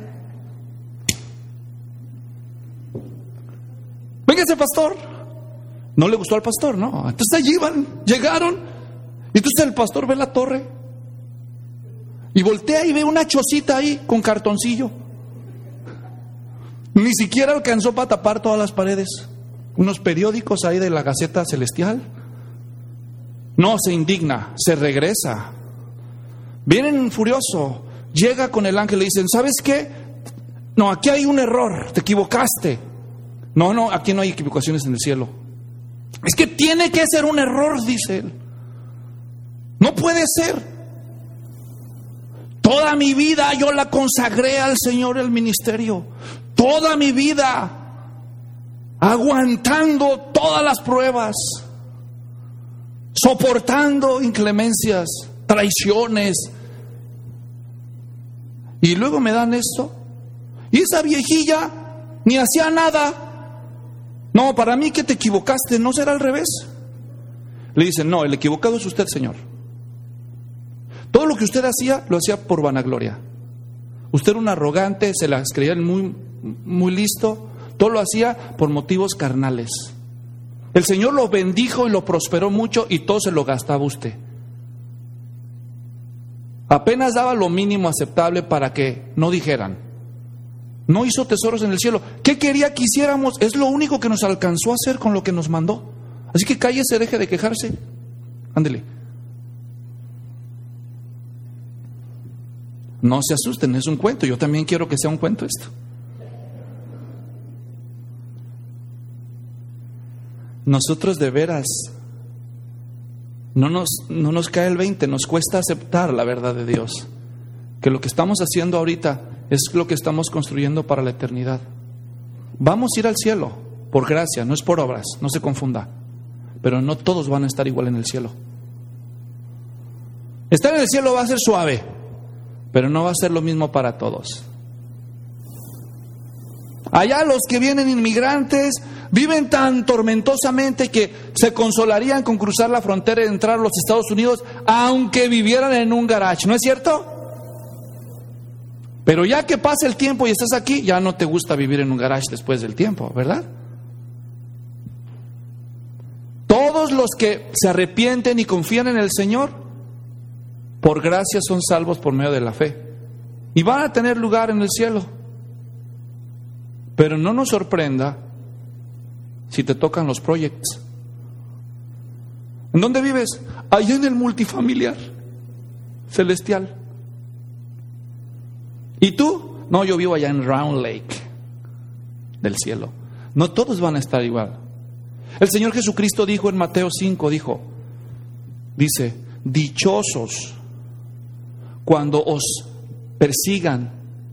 Véngase, pastor. No le gustó al pastor, ¿no? Entonces allí llegaron. Y entonces el pastor ve la torre y voltea y ve una chocita ahí con cartoncillo. Ni siquiera alcanzó para tapar todas las paredes. Unos periódicos ahí de la Gaceta Celestial. No, se indigna, se regresa. Vienen furioso. Llega con el ángel y le dicen, ¿sabes qué? No, aquí hay un error, te equivocaste. No, aquí no hay equivocaciones en el cielo. Es que tiene que ser un error, dice él. No puede ser. Toda mi vida yo la consagré al Señor el ministerio. Toda mi vida aguantando todas las pruebas, soportando inclemencias, traiciones. Y luego me dan esto. Y esa viejilla ni hacía nada. No, para mí que te equivocaste, ¿no será al revés? Le dicen, no, el equivocado es usted, Señor. Todo lo que usted hacía, lo hacía por vanagloria. Usted era un arrogante, se las creía muy listo. Todo lo hacía por motivos carnales. El Señor lo bendijo y lo prosperó mucho y todo se lo gastaba usted. Apenas daba lo mínimo aceptable para que no dijeran. No hizo tesoros en el cielo. ¿Qué quería que hiciéramos? Es lo único que nos alcanzó a hacer con lo que nos mandó. Así que cállese, deje de quejarse. Ándele. No se asusten, es un cuento. Yo también quiero que sea un cuento esto. Nosotros de veras no nos cae el 20, nos cuesta aceptar la verdad de Dios. Que lo que estamos haciendo ahorita es lo que estamos construyendo para la eternidad. Vamos a ir al cielo por gracia, no es por obras, no se confunda. Pero no todos van a estar igual en el cielo. Estar en el cielo va a ser suave, pero no va a ser lo mismo para todos. Allá los que vienen inmigrantes viven tan tormentosamente que se consolarían con cruzar la frontera y entrar a los Estados Unidos, aunque vivieran en un garage, ¿no es cierto? Pero ya que pasa el tiempo y estás aquí, ya no te gusta vivir en un garage después del tiempo, ¿verdad? Todos los que se arrepienten y confían en el Señor, por gracia son salvos por medio de la fe. Y van a tener lugar en el cielo. Pero no nos sorprenda si te tocan los projects. ¿En dónde vives? Allá en el multifamiliar celestial. ¿Y tú? No, yo vivo allá en Round Lake del cielo. No todos van a estar igual. El Señor Jesucristo dijo en Mateo 5, dice, dichosos cuando os persigan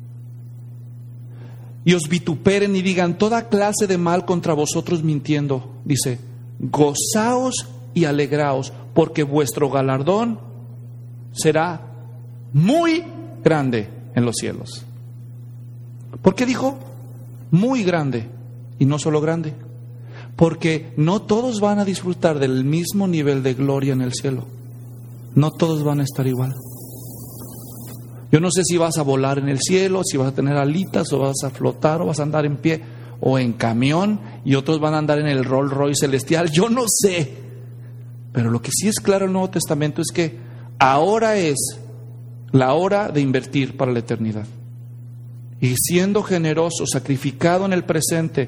y os vituperen y digan toda clase de mal contra vosotros mintiendo. Dice, gozaos y alegraos, porque vuestro galardón será muy grande en los cielos. ¿Por qué dijo muy grande y no solo grande? Porque no todos van a disfrutar del mismo nivel de gloria en el cielo. No todos van a estar igual. Yo no sé si vas a volar en el cielo, si vas a tener alitas, o vas a flotar, o vas a andar en pie, o en camión, y otros van a andar en el Rolls Royce celestial. Yo no sé. Pero lo que sí es claro en el Nuevo Testamento es que ahora es la hora de invertir para la eternidad. Y siendo generoso, sacrificado en el presente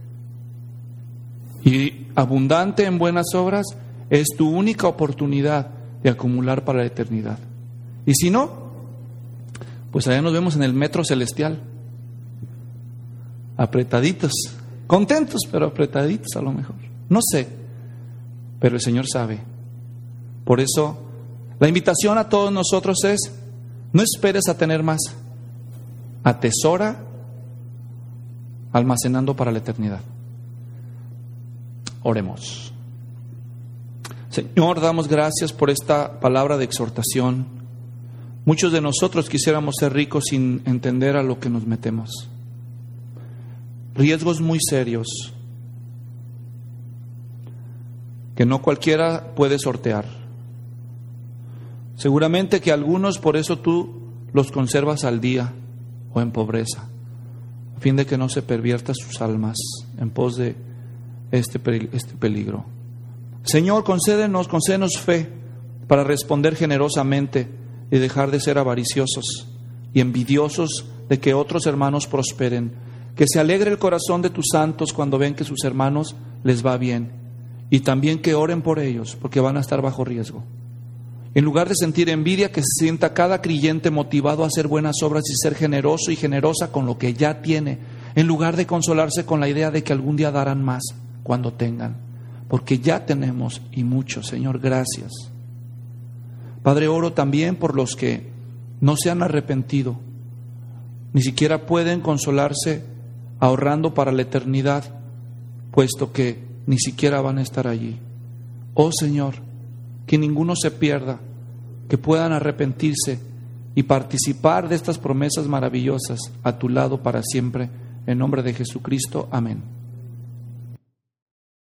y abundante en buenas obras, es tu única oportunidad de acumular para la eternidad. Y si no, pues allá nos vemos en el metro celestial, apretaditos, contentos pero apretaditos a lo mejor, no sé, pero el Señor sabe. Por eso la invitación a todos nosotros es: no esperes a tener más, atesora almacenando para la eternidad. Oremos. Señor, damos gracias por esta palabra de exhortación. Muchos de nosotros quisiéramos ser ricos sin entender a lo que nos metemos. Riesgos muy serios que no cualquiera puede sortear. Seguramente que algunos por eso tú los conservas al día o en pobreza, a fin de que no se pervierta sus almas en pos de este peligro. Señor, concédenos fe para responder generosamente y dejar de ser avariciosos y envidiosos de que otros hermanos prosperen. Que se alegre el corazón de tus santos cuando ven que sus hermanos les va bien, y también que oren por ellos, porque van a estar bajo riesgo. En lugar de sentir envidia, que se sienta cada creyente motivado a hacer buenas obras y ser generoso y generosa con lo que ya tiene, en lugar de consolarse con la idea de que algún día darán más cuando tengan, porque ya tenemos y mucho. Señor, gracias. Padre, oro también por los que no se han arrepentido, ni siquiera pueden consolarse ahorrando para la eternidad, puesto que ni siquiera van a estar allí. Oh Señor, que ninguno se pierda, que puedan arrepentirse y participar de estas promesas maravillosas a tu lado para siempre. En nombre de Jesucristo, amén.